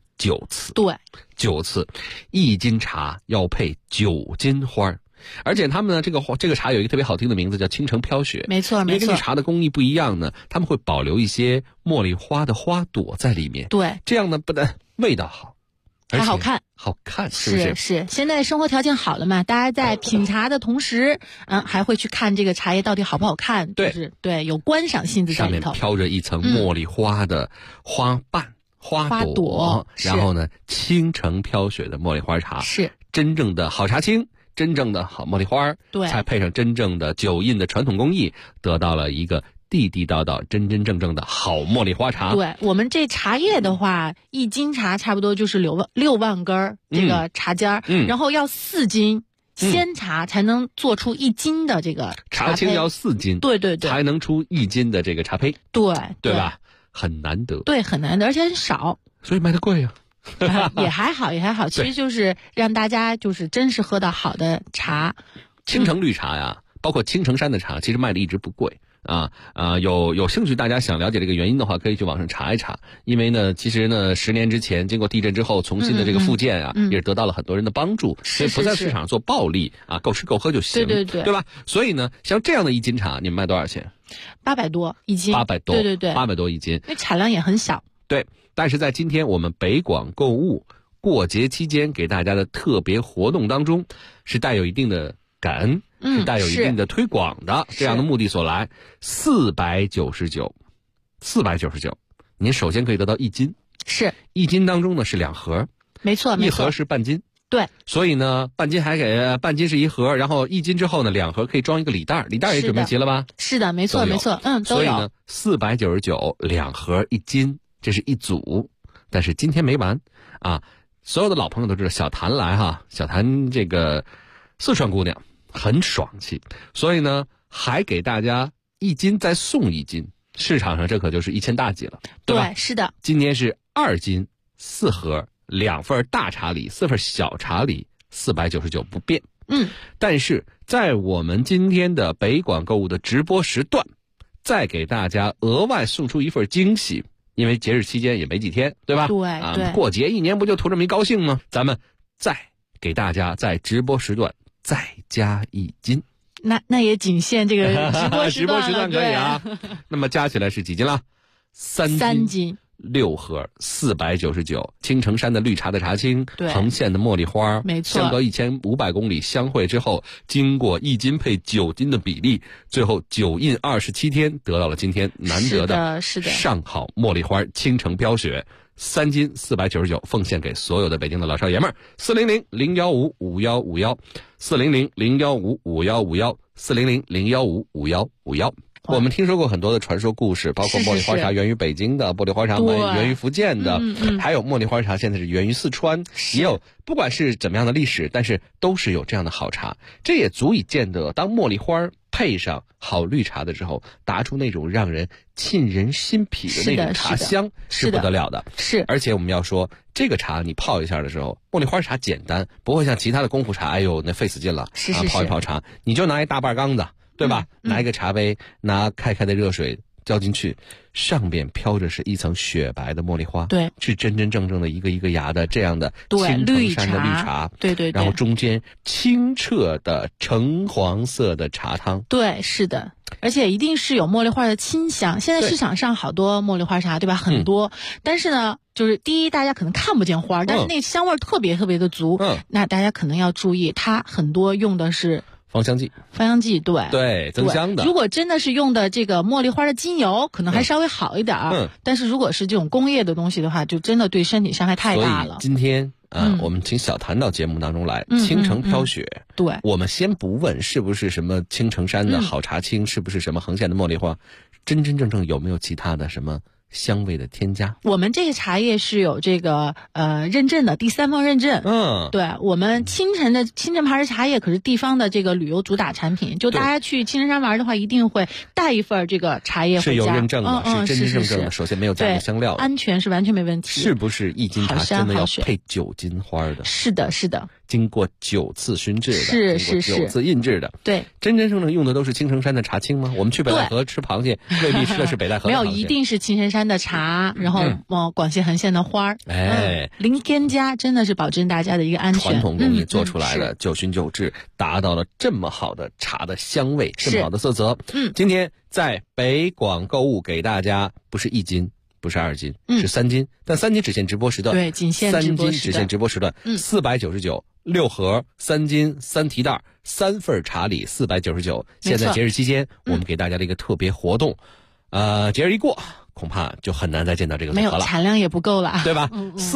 9次。 对 ，9次，1斤茶要配9斤花。而且他们呢，这个茶有一个特别好听的名字，叫青城飘雪。 没错。 因为根据茶的工艺不一样呢，他们会保留一些茉莉花的花朵在里面。 对， 这样呢不但味道好， 还好看， 是不是？ 是。现在生活条件好了嘛，大家在品茶的同时，还会去看这个茶叶到底好不好看。对，有观赏性质在里头。 上面飘着一层茉莉花的花瓣、花朵，然后呢，青城飘雪的茉莉花茶是真正的好茶青。真正的好茉莉花， 对， 才配上真正的酒印的传统工艺，得到了一个地地道道、真真正正的好茉莉花茶。 对，我们这茶叶的话，1斤茶差不多就是6万根这个茶尖然后要4斤鲜茶才能做出1斤的这个茶青，要4斤， 对， 才能出1斤的这个茶胚，对吧？很难得， 对，很难得，而且很少， 所以卖的贵呀。 也还好，其实就是让大家就是真是喝到好的茶。 青城绿茶呀，包括青城山的茶，其实卖的一直不贵有兴趣大家想了解这个原因的话，可以去网上查一查。因为呢，其实呢，10年之前经过地震之后重新的这个复建也是得到了很多人的帮助，所以不在市场做暴利够吃够喝就行，对吧？所以呢，像这样的1斤茶，你们卖多少钱 ？800多1斤 ，800多， 对 ，800多1斤， 因为产量也很小。 对。但是在今天我们北广购物过节期间给大家的特别活动当中，是带有一定的感恩，是带有一定的推广的这样的目的所来。499，您首先可以得到1斤， 是 1斤当中呢是2盒， 没错 ，1盒是半斤。 对， 所以呢，半斤是1盒，然后1斤之后呢，2盒可以装一个礼袋，礼袋也准备齐了吧？ 是的，没错，都有。 所以呢，499，2盒1斤。这是一组，但是今天没完所有的老朋友都知道小谭来小谭这个四川姑娘很爽气，所以呢还给大家1斤再送1斤，市场上这可就是1000大几了，对吧？ 对，是的。 今天是2斤4盒，2份大茶礼，4份小茶礼，499不变。但是在我们今天的北广购物的直播时段，再给大家额外送出一份惊喜。因为节日期间也没几天，对吧？ 对， 过节1年不就图这么一高兴吗？咱们再给大家在直播时段再加1斤， 那也仅限这个直播时段可以那么加起来是几斤了？3斤。6盒499，青城山的绿茶的茶青，横线的茉莉花， 没错， 相隔1500公里相会之后，经过1斤配9斤的比例，最后9印27天，得到了今天难得的上好茉莉花青城飘雪3斤499，奉献给所有的北京的老少爷们儿。400-015-5151，400-015-5151，400-015-5151。我们听说过很多的传说故事，包括茉莉花茶源于北京的，茉莉花茶源于福建的，还有茉莉花茶现在是源于四川，也有不管是怎么样的历史，但是都是有这样的好茶。这也足以见得，当茉莉花配上好绿茶的时候，打出那种让人沁人心脾的那种茶香，是不得了的。 是， 而且我们要说，这个茶你泡一下的时候，茉莉花茶简单，不会像其他的功夫茶，哎呦那费死劲了。泡一泡茶，你就拿一大半缸子。对吧？拿一个茶杯，拿开的热水浇进去，上边飘着是一层雪白的茉莉花， 对， 是真真正正的一个一个芽的这样的青城山的绿茶， 对， 然后中间清澈的橙黄色的茶汤， 对，是的。而且一定是有茉莉花的清香。现在市场上好多茉莉花茶，对吧？很多，但是呢，就是第一，大家可能看不见花，但是那香味特别特别的足。那大家可能要注意，它很多用的是芳香剂，对，增香的。 如果真的是用的这个茉莉花的精油，可能还稍微好一点但是如果是这种工业的东西的话，就真的对身体伤害太大了。 所以今天我们请小谭到节目当中来，青城飘雪。 对， 我们先不问是不是什么青城山的好茶青，是不是什么横线的茉莉花，真正有没有其他的什么香味的添加？ 我们这个茶叶是有这个认证的，第3方认证。对，我们青城牌的茶叶可是地方的这个旅游主打产品，就大家去青城山玩的话，一定会带一份这个茶叶回家。 是有认证的，是真正的。首先没有加入香料的， 安全是完全没问题。 是不是一斤茶真的要配9斤花的？ 是的，是的。 经过9次熏制的， 是 9次印制的。 对， 真正用的都是青城山的茶青吗？我们去北戴河吃螃蟹，未必吃的是北戴河的螃蟹。 没有，一定是青城山的茶，然后广西横线的花零添加，真的是保证大家的一个安全。 传统工艺做出来的，9熏9制，达到了这么好的茶的香味，这么好的色泽。今天在北广购物给大家不是1斤。不是2斤，是3斤，但3斤只限直播时段。 对，仅限直播时段。3斤只限直播时段，499，6盒3斤3提袋，3份茶礼499。现在节日期间，我们给大家的一个特别活动，节日一过，恐怕就很难再见到这个组合了， 没有产量也不够了， 对吧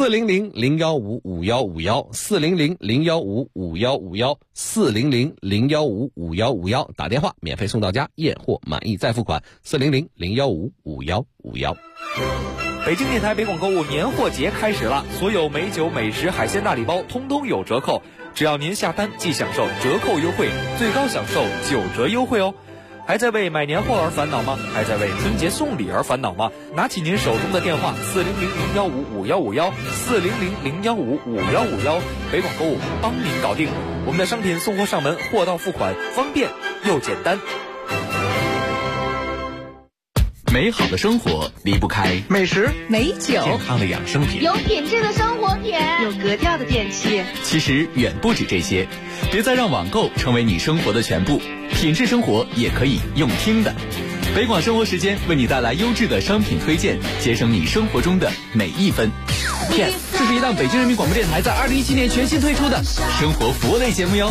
？400-015-5151，400-015-5151，400-015-5151，打电话免费送到家，验货满意再付款，400-015-5151。 北京电台北广购物年货节开始了，所有美酒、美食、海鲜大礼包通通有折扣，只要您下单即享受折扣优惠，最高享受9折优惠哦。还在为买年货而烦恼吗？还在为春节送礼而烦恼吗？拿起您手中的电话400-015-5151，400-015-5151，北广购物帮您搞定。我们的商品送货上门，货到付款，方便又简单。 美好的生活离不开美食、 美酒、 健康的养生品、 有品质的生活品、 有格调的电器。 其实远不止这些，别再让网购成为你生活的全部，品质生活也可以用听的。北广生活时间为你带来优质的商品推荐，节省你生活中的每一分。Yes， 这是一档北京人民广播电台在2017年全新推出的生活服务类节目哟。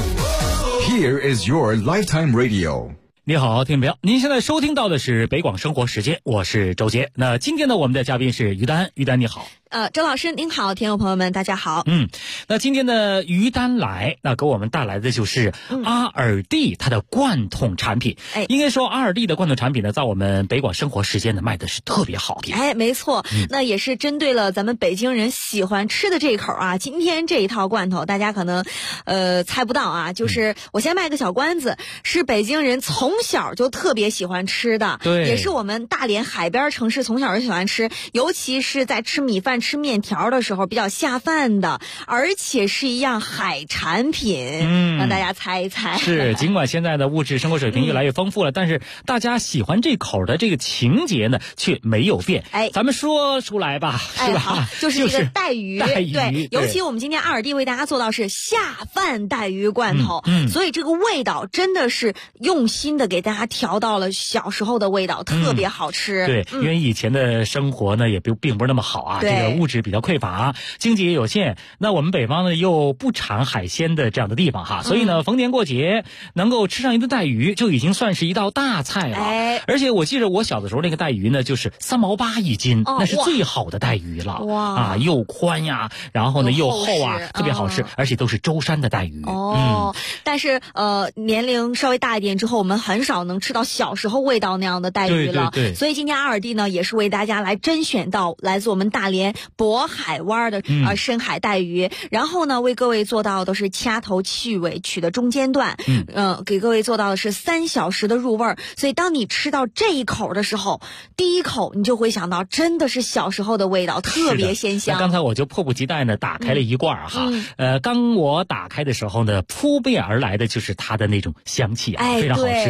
Here is your lifetime radio。 你好，听众朋友，您现在收听到的是北广生活时间，我是周杰。那今天呢，我们的嘉宾是于丹，于丹你好。 周老师您好，听众朋友们大家好。 那今天呢，于丹来，那给我们带来的就是阿尔蒂它的罐头产品。应该说阿尔蒂的罐头产品呢，在我们北广生活时间呢卖的是特别好的。 没错，那也是针对了咱们北京人喜欢吃的这一口啊。今天这一套罐头，大家可能猜不到啊，就是我先卖个小关子，是北京人从小就特别喜欢吃的， 对， 也是我们大连海边城市从小就喜欢吃，尤其是在吃米饭、吃面条的时候比较下饭的，而且是一样海产品。让大家猜一猜。 是，尽管现在的物质生活水平越来越丰富了，但是大家喜欢这口的这个情节呢却没有变。咱们说出来吧，是吧？ 好，就是这个带鱼。 对， 尤其我们今天阿尔蒂为大家做到是下饭带鱼罐头，所以这个味道真的是用心的给大家调到了小时候的味道，特别好吃。 对，因为以前的生活呢也并不是那么好啊，这个物质比较匮乏，经济也有限。那我们北方呢又不产海鲜的这样的地方哈，所以呢逢年过节能够吃上一顿带鱼就已经算是一道大菜了。而且我记得我小的时候那个带鱼呢就是3毛8一斤，那是最好的带鱼了。哇，又宽呀，然后呢又厚啊，特别好吃，而且都是舟山的带鱼。 但是年龄稍微大一点之后，我们很少能吃到小时候味道那样的带鱼了。 对， 所以今天阿尔蒂呢也是为大家来甄选到来自我们大连渤海湾的深海带鱼，然后呢为各位做到的是掐头去尾取的中间段，给各位做到的是3小时的入味儿。所以当你吃到这一口的时候，第一口你就会想到真的是小时候的味道，特别鲜香。 刚才我就迫不及待呢打开了一罐哈，刚我打开的时候呢，扑面而来的就是它的那种香气啊，非常好吃。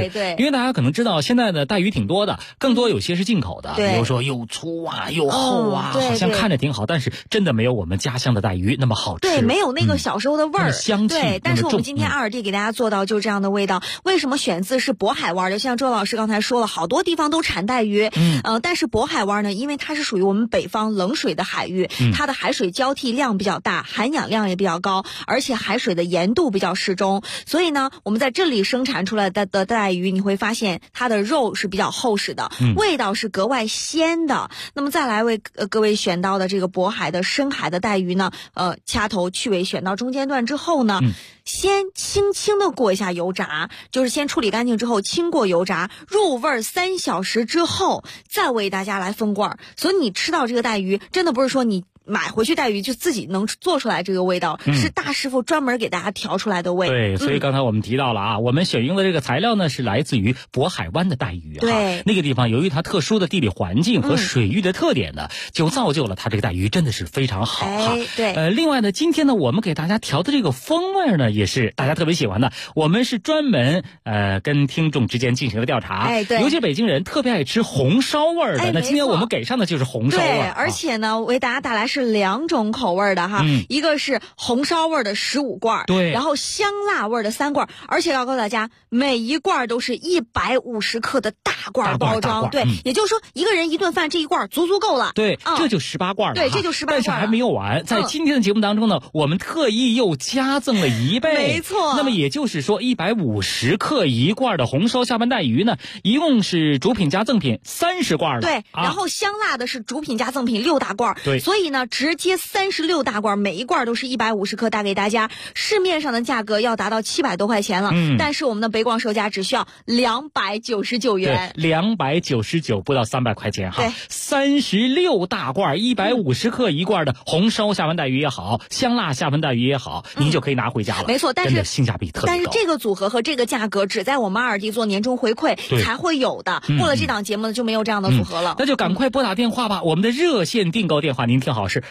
对， 因为大家可能知道现在的带鱼挺多的，更多有些是进口的，比如说又粗啊又厚啊，好像看着挺好，但是真的没有我们家乡的带鱼那么好吃。 对，没有那个小时候的味儿， 香气。 对，但是我们今天2D给大家做到就这样的味道。为什么选自是渤海湾的？像周老师刚才说了，好多地方都产带鱼，但是渤海湾呢，因为它是属于我们北方冷水的海域，它的海水交替量比较大，含氧量也比较高，而且海水的盐度比较适中，所以呢，我们在这里生产出来的带鱼，你会发现它的肉是比较厚实的，味道是格外鲜的。那么再来为各位选到的这个渤海的深海的带鱼呢，掐头去尾选到中间段之后呢，先轻轻的过一下油炸，就是先处理干净之后轻过油炸，入味3小时之后再为大家来封罐。所以你吃到这个带鱼，真的不是说你买回去带鱼就自己能做出来这个味道，是大师傅专门给大家调出来的味。 对，所以刚才我们提到了啊，我们选用的这个材料呢是来自于渤海湾的带鱼。 对， 那个地方由于它特殊的地理环境和水域的特点呢，就造就了它这个带鱼真的是非常好哈。 对， 另外呢，今天呢我们给大家调的这个风味呢也是大家特别喜欢的。我们是专门跟听众之间进行了调查， 对， 尤其北京人特别爱吃红烧味的。那今天我们给上的就是红烧味。 对，而且呢为大家带来是2种口味的哈，一个是红烧味的15罐， 对， 然后香辣味的3罐，而且要告诉大家，每一罐都是150克的大罐包装，对，也就是说一个人一顿饭这一罐足够了。 对，这就18罐了。 对，这就18罐了。 但是还没有完，在今天的节目当中呢，我们特意又加赠了1倍。 没错。 那么也就是说，150克1罐的红烧下半带鱼呢，一共是主品加赠品30罐了。 对，然后香辣的是主品加赠品6大罐。 对， 所以呢，直接36大罐，每一罐都是150克，带给大家。市面上的价格要达到700多块钱了，但是我们的北广售价只需要299元。 对，299不到300块钱哈。36大罐150克1罐的红烧下半带鱼也好，香辣下半带鱼也好，您就可以拿回家了。 没错，但是性价比特别高。 但是这个组合和这个价格只在我们2D做年终回馈才会有的，过了这档节目呢就没有这样的组合了。 那就赶快拨打电话吧，我们的热线订购电话您听好是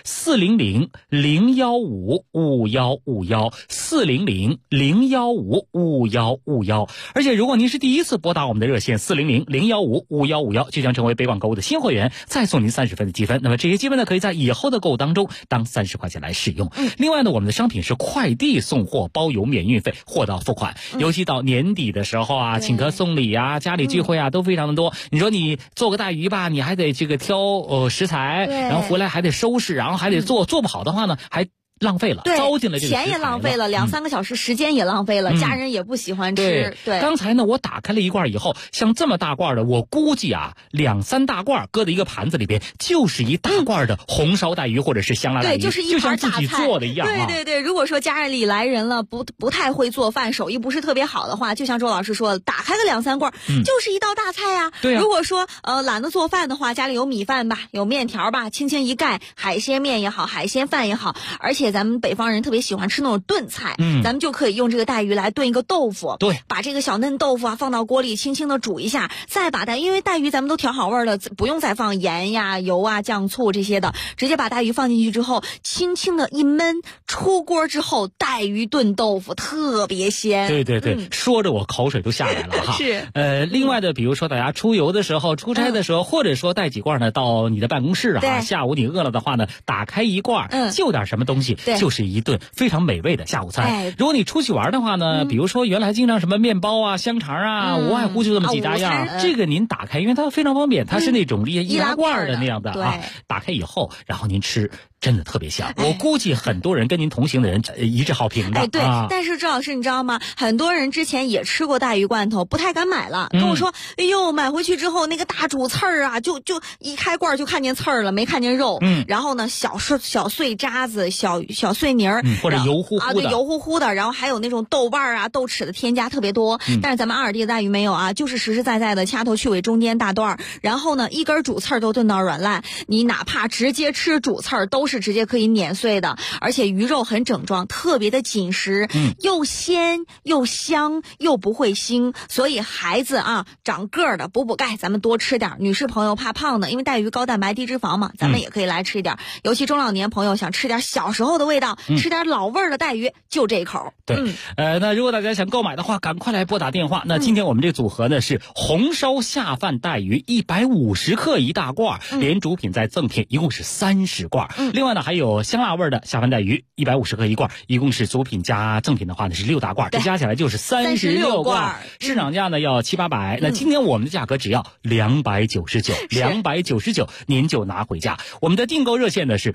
400-015-5151，400-015-5151。而且如果您是第一次拨打我们的热线400-015-5151，就将成为北广购物的新会员，再送您30分的积分。那么这些积分呢，可以在以后的购物当中当30块钱来使用。另外呢，我们的商品是快递送货，包邮免运费，货到付款。尤其到年底的时候啊，请客送礼啊，家里聚会啊，都非常的多。你说你做个带鱼吧，你还得这个挑食材，然后回来还得收拾，然后还得做不好的话呢，还浪费了，糟践了这个钱也浪费了，2-3个小时时间也浪费了，家人也不喜欢吃。对， 刚才呢我打开了一罐以后，像这么大罐的，我估计啊2-3大罐搁在一个盘子里边，就是一大罐的红烧带鱼或者是香辣带鱼， 对，就是一盘大菜，就像自己做的一样啊。 对，如果说家人里来人了，不太会做饭，手艺不是特别好的话，就像周老师说的，打开个2-3罐，就是一道大菜呀。 对啊。 如果说懒得做饭的话，家里有米饭吧，有面条吧，轻轻一盖，海鲜面也好，海鲜饭也好，而且咱们北方人特别喜欢吃那种炖菜，咱们就可以用这个带鱼来炖一个豆腐。 对， 把这个小嫩豆腐啊放到锅里轻轻的煮一下，再把因为带鱼咱们都调好味了，不用再放盐呀、油啊、酱醋这些的，直接把带鱼放进去之后，轻轻的一焖，出锅之后带鱼炖豆腐特别鲜。 对，说着我口水都下来了哈。 是。 另外的，比如说大家出游的时候、出差的时候，或者说带几罐呢到你的办公室啊，下午你饿了的话呢，打开一罐，就点什么东西，就是一顿非常美味的下午餐。如果你出去玩的话呢，比如说原来经常什么面包啊、香肠啊，无外乎就这么几大样。这个您打开，因为它非常方便，它是那种易拉罐的那样的啊。打开以后，然后您吃。真的特别香，我估计很多人跟您同行的人一致好评的。 对，但是周老师你知道吗？很多人之前也吃过带鱼罐头，不太敢买了，跟我说：“哎呦，买回去之后那个大主刺儿啊，就一开罐就看见刺儿了，没看见肉。”然后呢，小碎渣子、小碎泥儿， 或者油乎乎的， 对，油乎乎的。然后还有那种豆瓣啊、豆豉的添加特别多。但是咱们2D的带鱼没有啊，就是实实在在的掐头去尾，中间大段，然后呢一根主刺儿都炖到软烂。你哪怕直接吃主刺儿，都是是直接可以碾碎的，而且鱼肉很整装，特别的紧实，又鲜又香又不会腥，所以孩子啊长个儿的补钙咱们多吃点，女士朋友怕胖的，因为带鱼高蛋白低脂肪嘛，咱们也可以来吃一点，尤其中老年朋友想吃点小时候的味道，吃点老味儿的带鱼，就这一口。 对，那如果大家想购买的话，赶快来拨打电话。那今天我们这组合呢是红烧下饭带鱼150克一大罐，连主品再赠品，一共是30罐。另外呢还有香辣味的下饭带鱼150克一罐，一共是主品加赠品的话呢是6大罐，这加起来就是36罐。市场价呢要700-800，那今天我们的价格只要299，299您就拿回家。我们的订购热线呢是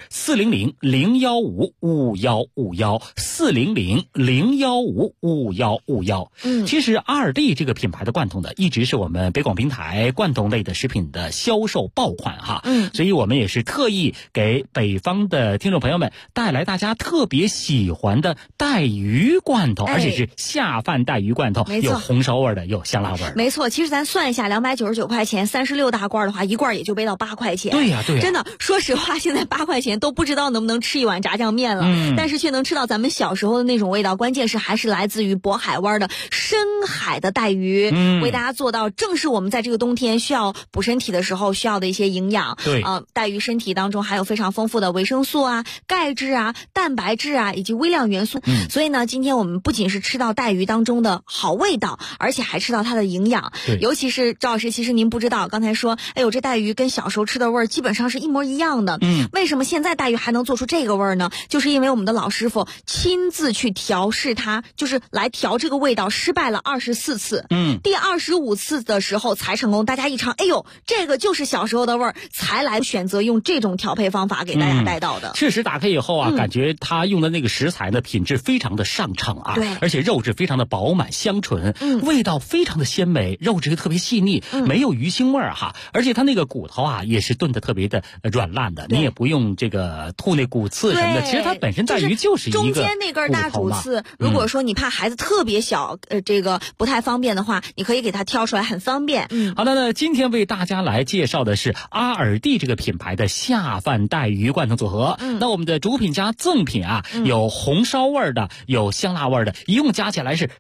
400-015-5151，400-015-5151。其实2D 这个品牌的罐头呢，一直是我们北广平台罐头类的食品的销售爆款哈。所以我们也是特意给北方的听众朋友们带来大家特别喜欢的带鱼罐头，而且是下饭带鱼罐头，有红烧味的，有香辣味的。 没错，其实咱算一下，299块钱，36大罐的话，一罐也就背到8块钱。 对呀， 真的，说实话，现在8块钱都不知道能不能吃一碗炸酱面了，但是却能吃到咱们小时候的那种味道。关键是还是来自于渤海湾的深海的带鱼，为大家做到正是我们在这个冬天需要补身体的时候需要的一些营养。 对， 带鱼身体当中含有非常丰富的维生素啊、钙质啊、蛋白质啊以及微量元素。所以呢，今天我们不仅是吃到带鱼当中的好味道，而且还吃到它的营养。尤其是赵老师，其实您不知道，刚才说，哎呦，这带鱼跟小时候吃的味儿基本上是一模一样的。为什么现在带鱼还能做出这个味儿呢？就是因为我们的老师傅亲自去调试它，就是来调这个味道，失败了24次。第25次的时候才成功。大家一尝，哎呦，这个就是小时候的味儿，才来选择用这种调配方法给大家带到的。 确实打开以后啊，感觉他用的那个食材呢，品质非常的上乘啊， 对， 而且肉质非常的饱满香醇，味道非常的鲜美，肉质特别细腻，没有鱼腥味儿哈，而且它那个骨头啊也是炖的特别的软烂的，你也不用这个吐那骨刺什么的，其实它本身带鱼就是一个中间那根大主刺，如果说你怕孩子特别小，这个不太方便的话，你可以给它挑出来，很方便。 好的，那今天为大家来介绍的是阿尔蒂这个品牌的下饭带鱼罐头组合。那我们的主品加赠品啊，有红烧味的，有香辣味的，一共加起来是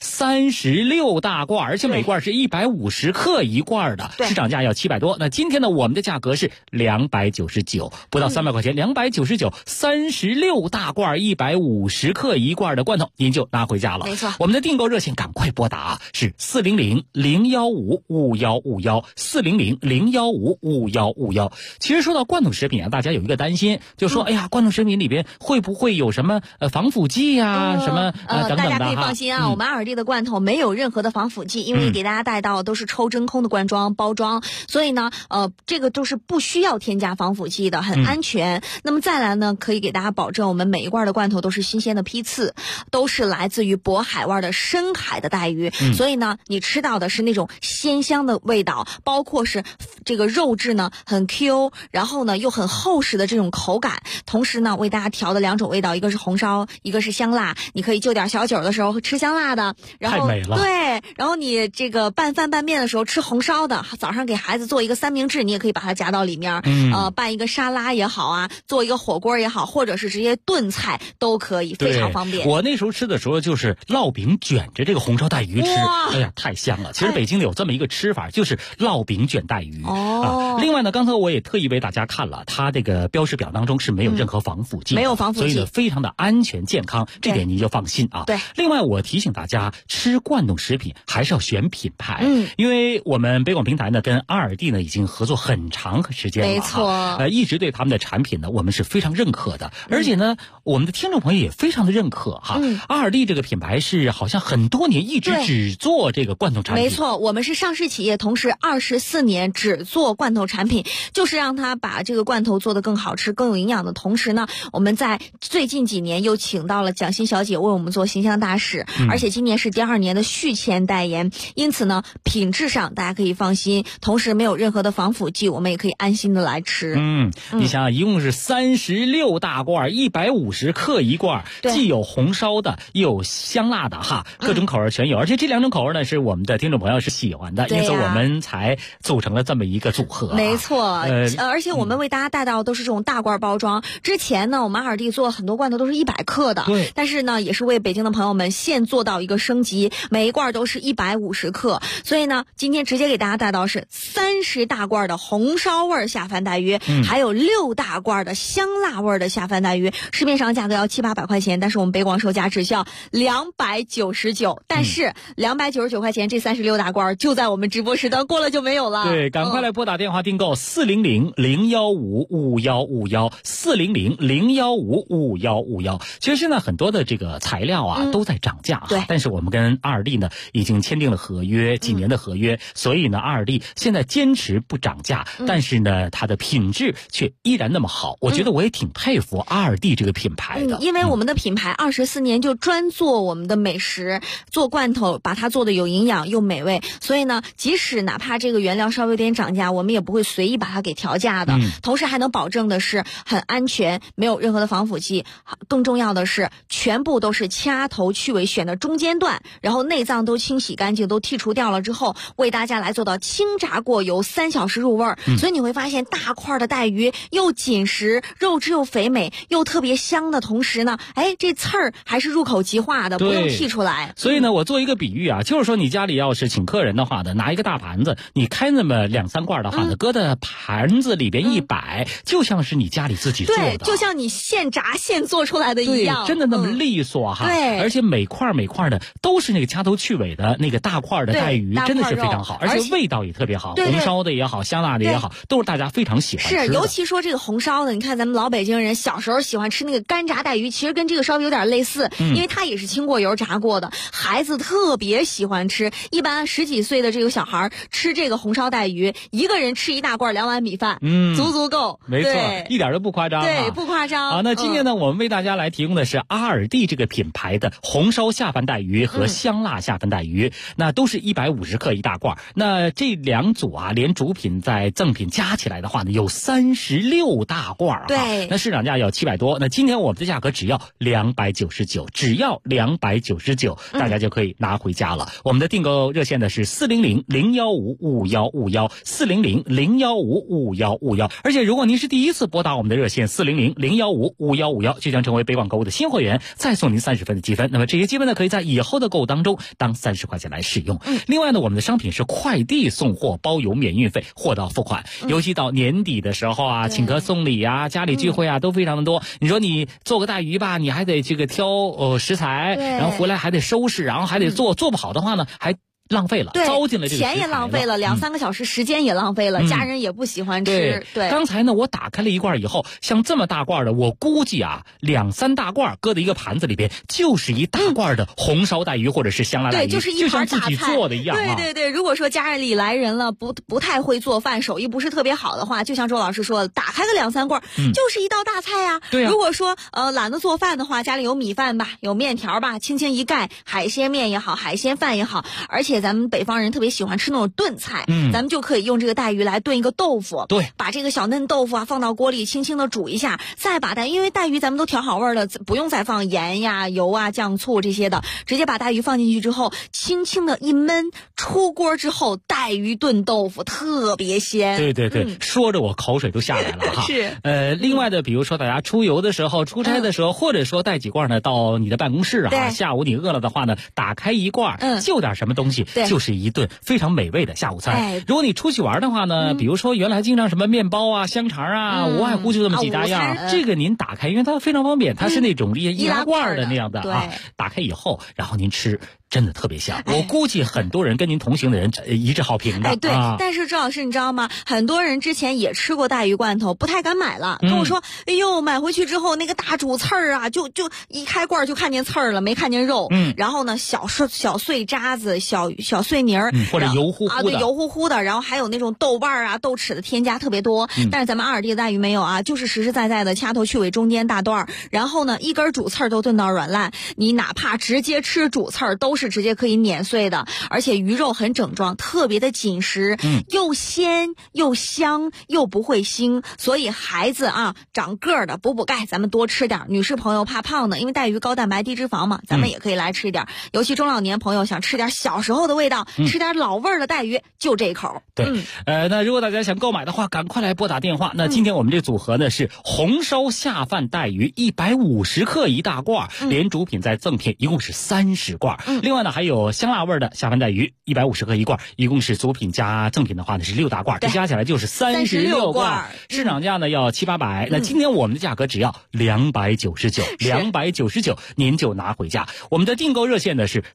36大罐，而且每罐是150克一罐的，市场价要700多。那今天呢，我们的价格是299，不到300块钱，299 36大罐150克一罐的罐头，您就拿回家了。 没错， 我们的订购热线赶快拨打，是400-015-5151，400-015-5151。其实说到罐头食品啊，大家有一个担心，就说哎呀，罐头食品里边会不会有什么防腐剂啊，什么等等的。 大家可以放心啊，我们阿尔蒂的罐头没有任何的防腐剂，因为给大家带到都是抽真空的罐装包装，所以呢，这个都是不需要添加防腐剂的，很安全。那么再来呢，可以给大家保证，我们每一罐的罐头都是新鲜的批次，都是来自于渤海湾的深海的带鱼，所以呢，你吃到的是那种鲜香的味道，包括是这个肉质呢很 Q， 然后呢又很厚实的这种口感。同时呢，为大家调的2种味道，一个是红烧，一个是香辣。你可以就点小酒的时候吃香辣的，然后太美了。 对，然后你这个拌饭拌面的时候吃红烧的，早上给孩子做一个三明治，你也可以把它夹到里面，拌一个沙拉也好啊，做一个火锅也好，或者是直接炖菜都可以，非常方便。 我那时候吃的时候就是烙饼卷着这个红烧带鱼吃，哎呀，太香了。其实北京有这么一个吃法，就是烙饼卷带鱼。另外呢，刚才我也特意为大家看了，它这个标识表当中是没有任何防腐剂， 没有防腐剂， 所以呢非常的安全健康，这点您就放心啊。 对。 另外我提醒大家，吃罐头食品还是要选品牌，因为我们北广平台呢跟阿尔蒂呢已经合作很长时间了， 没错， 一直对他们的产品呢我们是非常认可的，而且呢我们的听众朋友也非常的认可哈。阿尔蒂这个品牌是好像很多年一直只做这个罐头产品。 没错，我们是上市企业，同时24年只做罐头产品，就是让它把这个罐头做得更好吃、更有营养的同时呢，我们在最近几年又请到了蒋欣小姐为我们做形象大使，而且今年是第2年的续签代言，因此呢，品质上大家可以放心，同时没有任何的防腐剂，我们也可以安心的来吃。 你想想，一共是36大罐，150克一罐，既有红烧的，又有香辣的哈，各种口味全有，而且这2种口味呢是我们的听众朋友是喜欢的，因此我们才组成了这么一个组合。 没错，而且我们为大家带到都是这种大罐包装。 装。之前呢，我们阿尔蒂做很多罐头都是100克的， 对。 但是呢，也是为北京的朋友们现做到一个升级，每一罐都是150克。所以呢，今天直接给大家带到是30大罐的红烧味下饭带鱼，还有6大罐的香辣味的下饭带鱼。市面上价格要700-800块钱，但是我们北广售价只需要299。但是299块钱这36大罐就在我们直播时段过了就没有了。 对，赶快来拨打电话订购400-015-5151，400-015-5151。其实现在很多的这个材料啊都在涨价， 对。 但是我们跟阿尔蒂呢已经签订了合约，几年的合约，所以呢阿尔蒂现在坚持不涨价，但是呢它的品质却依然那么好。我觉得我也挺佩服阿尔蒂这个品牌的， 因为我们的品牌24年就专做我们的美食，做罐头，把它做的有营养又美味，所以呢，即使哪怕这个原料稍微有点涨价，我们也不会随意把它给调价的。同时还能保证的是很安全，没有任何的防腐剂，更重要的是全部都是掐头去尾选的中间段，然后内脏都清洗干净，都剔除掉了之后，为大家来做到清炸过油3小时入味儿。所以你会发现大块的带鱼又紧实，肉质又肥美，又特别香的同时呢，这刺儿还是入口即化的，不用剔出来。 所以呢，我做一个比喻啊，就是说你家里要是请客人的话呢，拿一个大盘子，你开那么2-3罐的话呢，搁在盘子里边一摆，就像是你家里自己做的， 对，就像你现炸现做出来的一样， 真的那么利索哈。 对， 而且每块的都是那个掐头去尾的那个大块的带鱼，真的是非常好，而且味道也特别好，红烧的也好，香辣的也好，都是大家非常喜欢吃的。 是，尤其说这个红烧的，你看咱们老北京人小时候喜欢吃那个干炸带鱼，其实跟这个稍微有点类似，因为它也是清过油炸过的，孩子特别喜欢吃。一般10几岁的这个小孩吃这个红烧带鱼，一个人吃1大罐2碗米饭，足够。 没错，一点都不夸张。 对，不夸张。 好，那今天呢，我们为大家来提供的是阿尔蒂这个品牌的红烧下饭带鱼和香辣下饭带鱼，那都是150克1大罐。那这2组啊，连主品在赠品加起来的话呢，有36大罐。 对， 那市场价要700多，那今天我们的价格只要299，只要299，大家就可以拿回家了。我们的订购热线呢是400-015-5151，400-015-5151。而且如果您是第一次拨打我们的热线400-015-5151，就将成为北广购物的新会员，再送您30分的积分。那么这些积分呢，可以在以后的购物当中当30块钱来使用。另外呢，我们的商品是快递送货，包邮免运费，货到付款。尤其到年底的时候啊，请客送礼啊，家里聚会啊，都非常的多。你说你做个带鱼吧，你还得这个挑食材，然后回来还得收拾，然后还得做不好的话呢，还浪费了，糟践了这个钱也浪费了，2-3个小时时间也浪费了，家人也不喜欢吃。对， 刚才呢我打开了一罐以后，像这么大罐的，我估计啊2-3大罐搁在一个盘子里边，就是一大罐的红烧带鱼或者是香辣带鱼， 对，就是一盘大菜， 就像自己做的一样啊。 对，如果说家里来人了，不太会做饭，手艺不是特别好的话，就像周老师说的，打开个2-3罐，就是一道大菜呀。 对啊。 如果说懒得做饭的话，家里有米饭吧，有面条吧，轻轻一盖，海鲜面也好，海鲜饭也好，而且咱们北方人特别喜欢吃那种炖菜，咱们就可以用这个带鱼来炖一个豆腐。 对， 把这个小嫩豆腐啊放到锅里轻轻的煮一下，再把因为带鱼咱们都调好味了，不用再放盐呀、油啊、酱醋这些的，直接把带鱼放进去之后，轻轻的一焖，出锅之后带鱼炖豆腐特别鲜。 对，说着我口水都下来了哈。 是。 另外的，比如说大家出游的时候、出差的时候，或者说带几罐呢到你的办公室啊，下午你饿了的话呢，打开一罐，就点什么东西，就是一顿非常美味的下午餐。如果你出去玩的话呢，比如说原来经常什么面包啊、香肠啊，无外乎就这么几大样，这个您打开，因为它非常方便，它是那种易拉罐的那样的啊，打开以后，然后您吃。真的特别香，我估计很多人跟您同行的人一致好评的。 对，但是周老师你知道吗？很多人之前也吃过带鱼罐头，不太敢买了，跟我说：“哎呦，买回去之后那个大主刺儿啊，就一开罐就看见刺儿了，没看见肉。然后呢，小碎渣子、小碎泥儿， 或者油乎乎的啊，对，油乎乎的。然后还有那种豆瓣啊、豆豉的添加特别多。但是咱们阿尔蒂的带鱼没有啊，就是实实在在的掐头去尾，中间大段儿。然后呢，一根主刺儿都炖到软烂，你哪怕直接吃主刺儿都是是直接可以碾碎的，而且鱼肉很整壮，特别的紧实，又鲜又香又不会腥，所以孩子啊长个儿的补钙咱们多吃点，女士朋友怕胖的，因为带鱼高蛋白低脂肪嘛，咱们也可以来吃一点，尤其中老年朋友想吃点小时候的味道，吃点老味儿的带鱼，就这一口。 对，那如果大家想购买的话，赶快来拨打电话。那今天我们这组合呢是红烧下饭带鱼150克一大罐，连主品再赠品，一共是30罐。另外呢还有香辣味的下饭带鱼150克一罐，一共是主品加赠品的话呢是6大罐，这加起来就是36罐。市场价呢要700-800，那今天我们的价格只要299，299您就拿回家。我们的订购热线呢是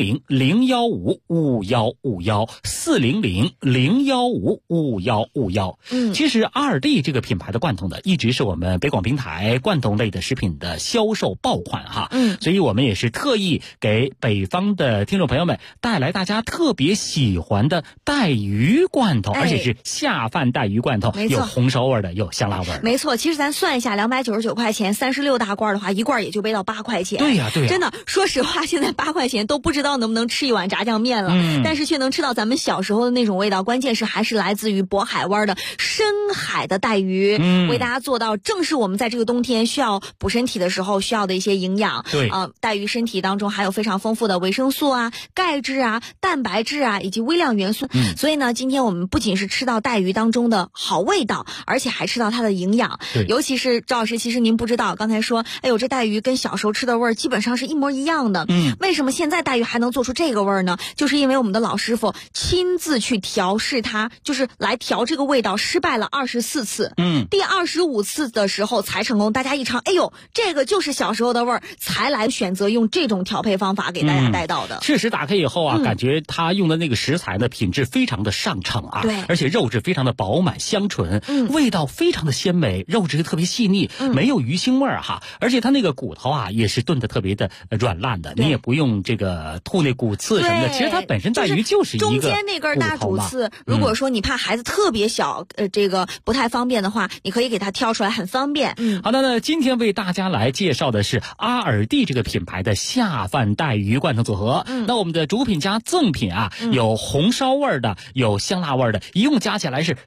400-015-5151，400-015-5151。其实2D这个品牌的罐头呢，一直是我们北广平台罐头类的食品的销售爆款哈。所以我们也是特意给北方的听众朋友们带来大家特别喜欢的带鱼罐头，而且是下饭带鱼罐头，有红烧味的，有香辣味的。 没错，其实咱算一下，299块钱，36大罐的话，一罐也就背到8块钱。 对呀， 真的，说实话，现在8块钱都不知道能不能吃一碗炸酱面了，但是却能吃到咱们小时候的那种味道。关键是还是来自于渤海湾的深海的带鱼，为大家做到正是我们在这个冬天需要补身体的时候需要的一些营养。 对， 带鱼身体当中含有非常丰富的维生素啊、钙质啊、蛋白质啊以及微量元素。所以呢，今天我们不仅是吃到带鱼当中的好味道，而且还吃到它的营养。尤其是赵老师，其实您不知道，刚才说，哎呦，这带鱼跟小时候吃的味儿基本上是一模一样的。为什么现在带鱼还能做出这个味儿呢？就是因为我们的老师傅亲自去调试它，就是来调这个味道，失败了24次。第25次的时候才成功。大家一尝，哎呦，这个就是小时候的味儿，才来选择用这种调配方法给大家带到的。 确实打开以后啊，感觉他用的那个食材呢，品质非常的上乘啊， 对， 而且肉质非常的饱满香醇，味道非常的鲜美，肉质特别细腻，没有鱼腥味儿哈，而且它那个骨头啊也是炖的特别的软烂的，你也不用这个吐那骨刺什么的，其实它本身带鱼就是一个中间那根大骨刺，如果说你怕孩子特别小，这个不太方便的话，你可以给它挑出来，很方便。 好的，那今天为大家来介绍的是阿尔蒂这个品牌的下饭带鱼罐头组合。那我们的主品加赠品啊，有红烧味的，有香辣味的，一共加起来是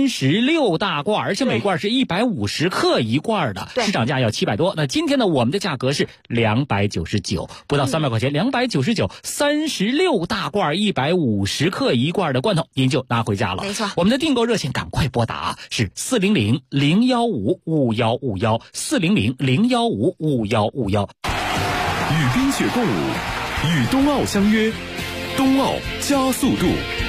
36大罐，而且每罐是150克一罐的，市场价要700多。那今天呢，我们的价格是299，不到300块钱，299 36大罐150克一罐的罐头，您就拿回家了。 没错， 我们的订购热线赶快拨打，是400-015-5151，400-015-5151。 与冰雪共舞，与冬奥相约，冬奥加速度。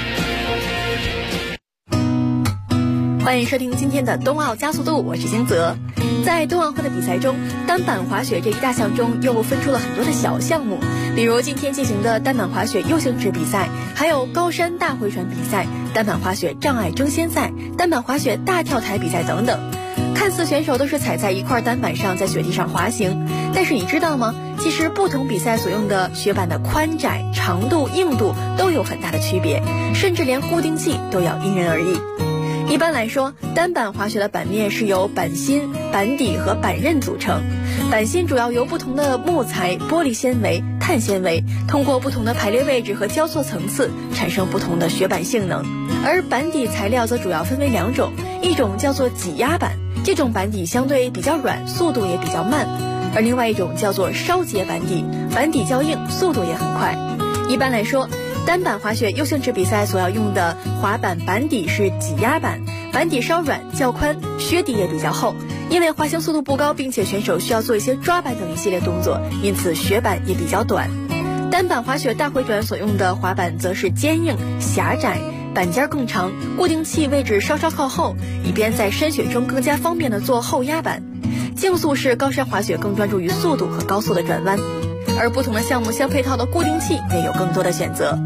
欢迎收听今天的冬奥加速度，我是星泽。在冬奥会的比赛中，单板滑雪这一大项中又分出了很多的小项目，比如今天进行的单板滑雪右行池比赛，还有高山大回转比赛、单板滑雪障碍争先赛、单板滑雪大跳台比赛等等。看似选手都是踩在一块单板上在雪地上滑行，但是你知道吗？其实不同比赛所用的雪板的宽窄、长度、硬度都有很大的区别，甚至连固定器都要因人而异。一般来说，单板滑雪的板面是由板芯、板底和板刃组成。板芯主要由不同的木材、玻璃纤维、碳纤维，通过不同的排列位置和交错层次，产生不同的雪板性能。而板底材料则主要分为2种，一种叫做挤压板，这种板底相对比较软，速度也比较慢；而另外一种叫做烧结板底，板底较硬，速度也很快。一般来说，单板滑雪右行池比赛所要用的滑板板底是挤压板，板底稍软较宽，靴底也比较厚。因为滑行速度不高，并且选手需要做一些抓板等一系列动作，因此雪板也比较短。单板滑雪大回转所用的滑板则是坚硬、狭窄，板尖更长，固定器位置稍稍靠后，以便在山雪中更加方便的做后压板。竞速式高山滑雪更专注于速度和高速的转弯，而不同的项目相配套的固定器也有更多的选择。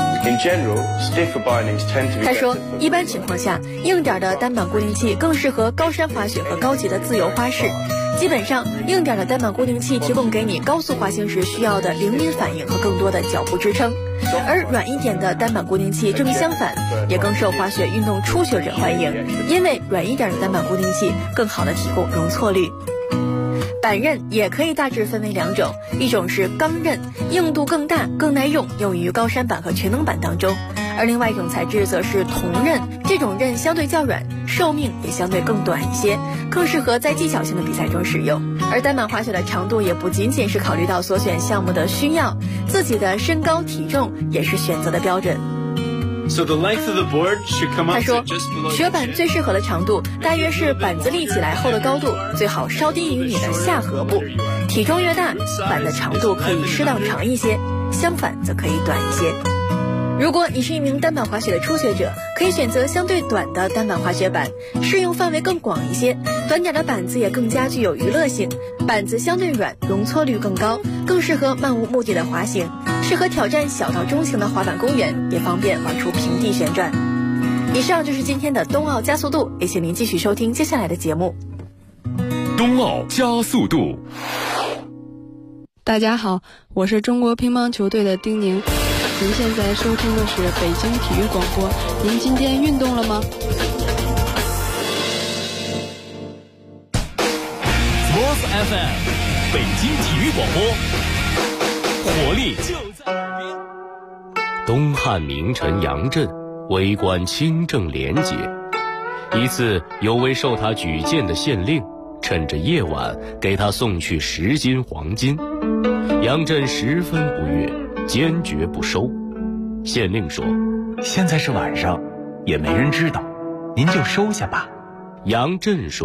他说，一般情况下，硬点的单板固定器更适合高山滑雪和高级的自由花式。基本上，硬点的单板固定器提供给你高速滑行时需要的灵敏反应和更多的脚步支撑，而软一点的单板固定器正相反，也更受滑雪运动初学者欢迎，因为软一点的单板固定器更好的提供容错率。 板刃也可以大致分为2种，一种是钢刃，硬度更大，更耐用，用于高山板和全能板当中；而另外一种材质则是铜刃，这种刃相对较软，寿命也相对更短一些，更适合在技巧性的比赛中使用。而单板滑雪的长度也不仅仅是考虑到所选项目的需要，自己的身高体重也是选择的标准。他说，雪板最适合的长度大约是板子立起来后的高度最好稍低于你的下颌部，体重越大，板的长度可以适当长一些，相反则可以短一些。如果你是一名单板滑雪的初学者，可以选择相对短的单板滑雪板，适用范围更广一些，短点的板子也更加具有娱乐性，板子相对软，容错率更高，更适合漫无目的的滑行，适合挑战小到中型的滑板公园，也方便玩出平地旋转。以上就是今天的冬奥加速度，也请您继续收听接下来的节目。 冬奥加速度。 大家好，我是中国乒乓球队的丁宁。您现在收听的是北京体育广播，您今天运动了吗？ Sports FM 北京体育广播，活力就在耳边。 东汉名臣杨震为官清正廉洁，一次有位受他举荐的县令趁着夜晚给他送去10斤黄金，杨震十分不悦，坚决不收。县令说：“ 现在是晚上，也没人知道，您就收下吧。” 杨震说：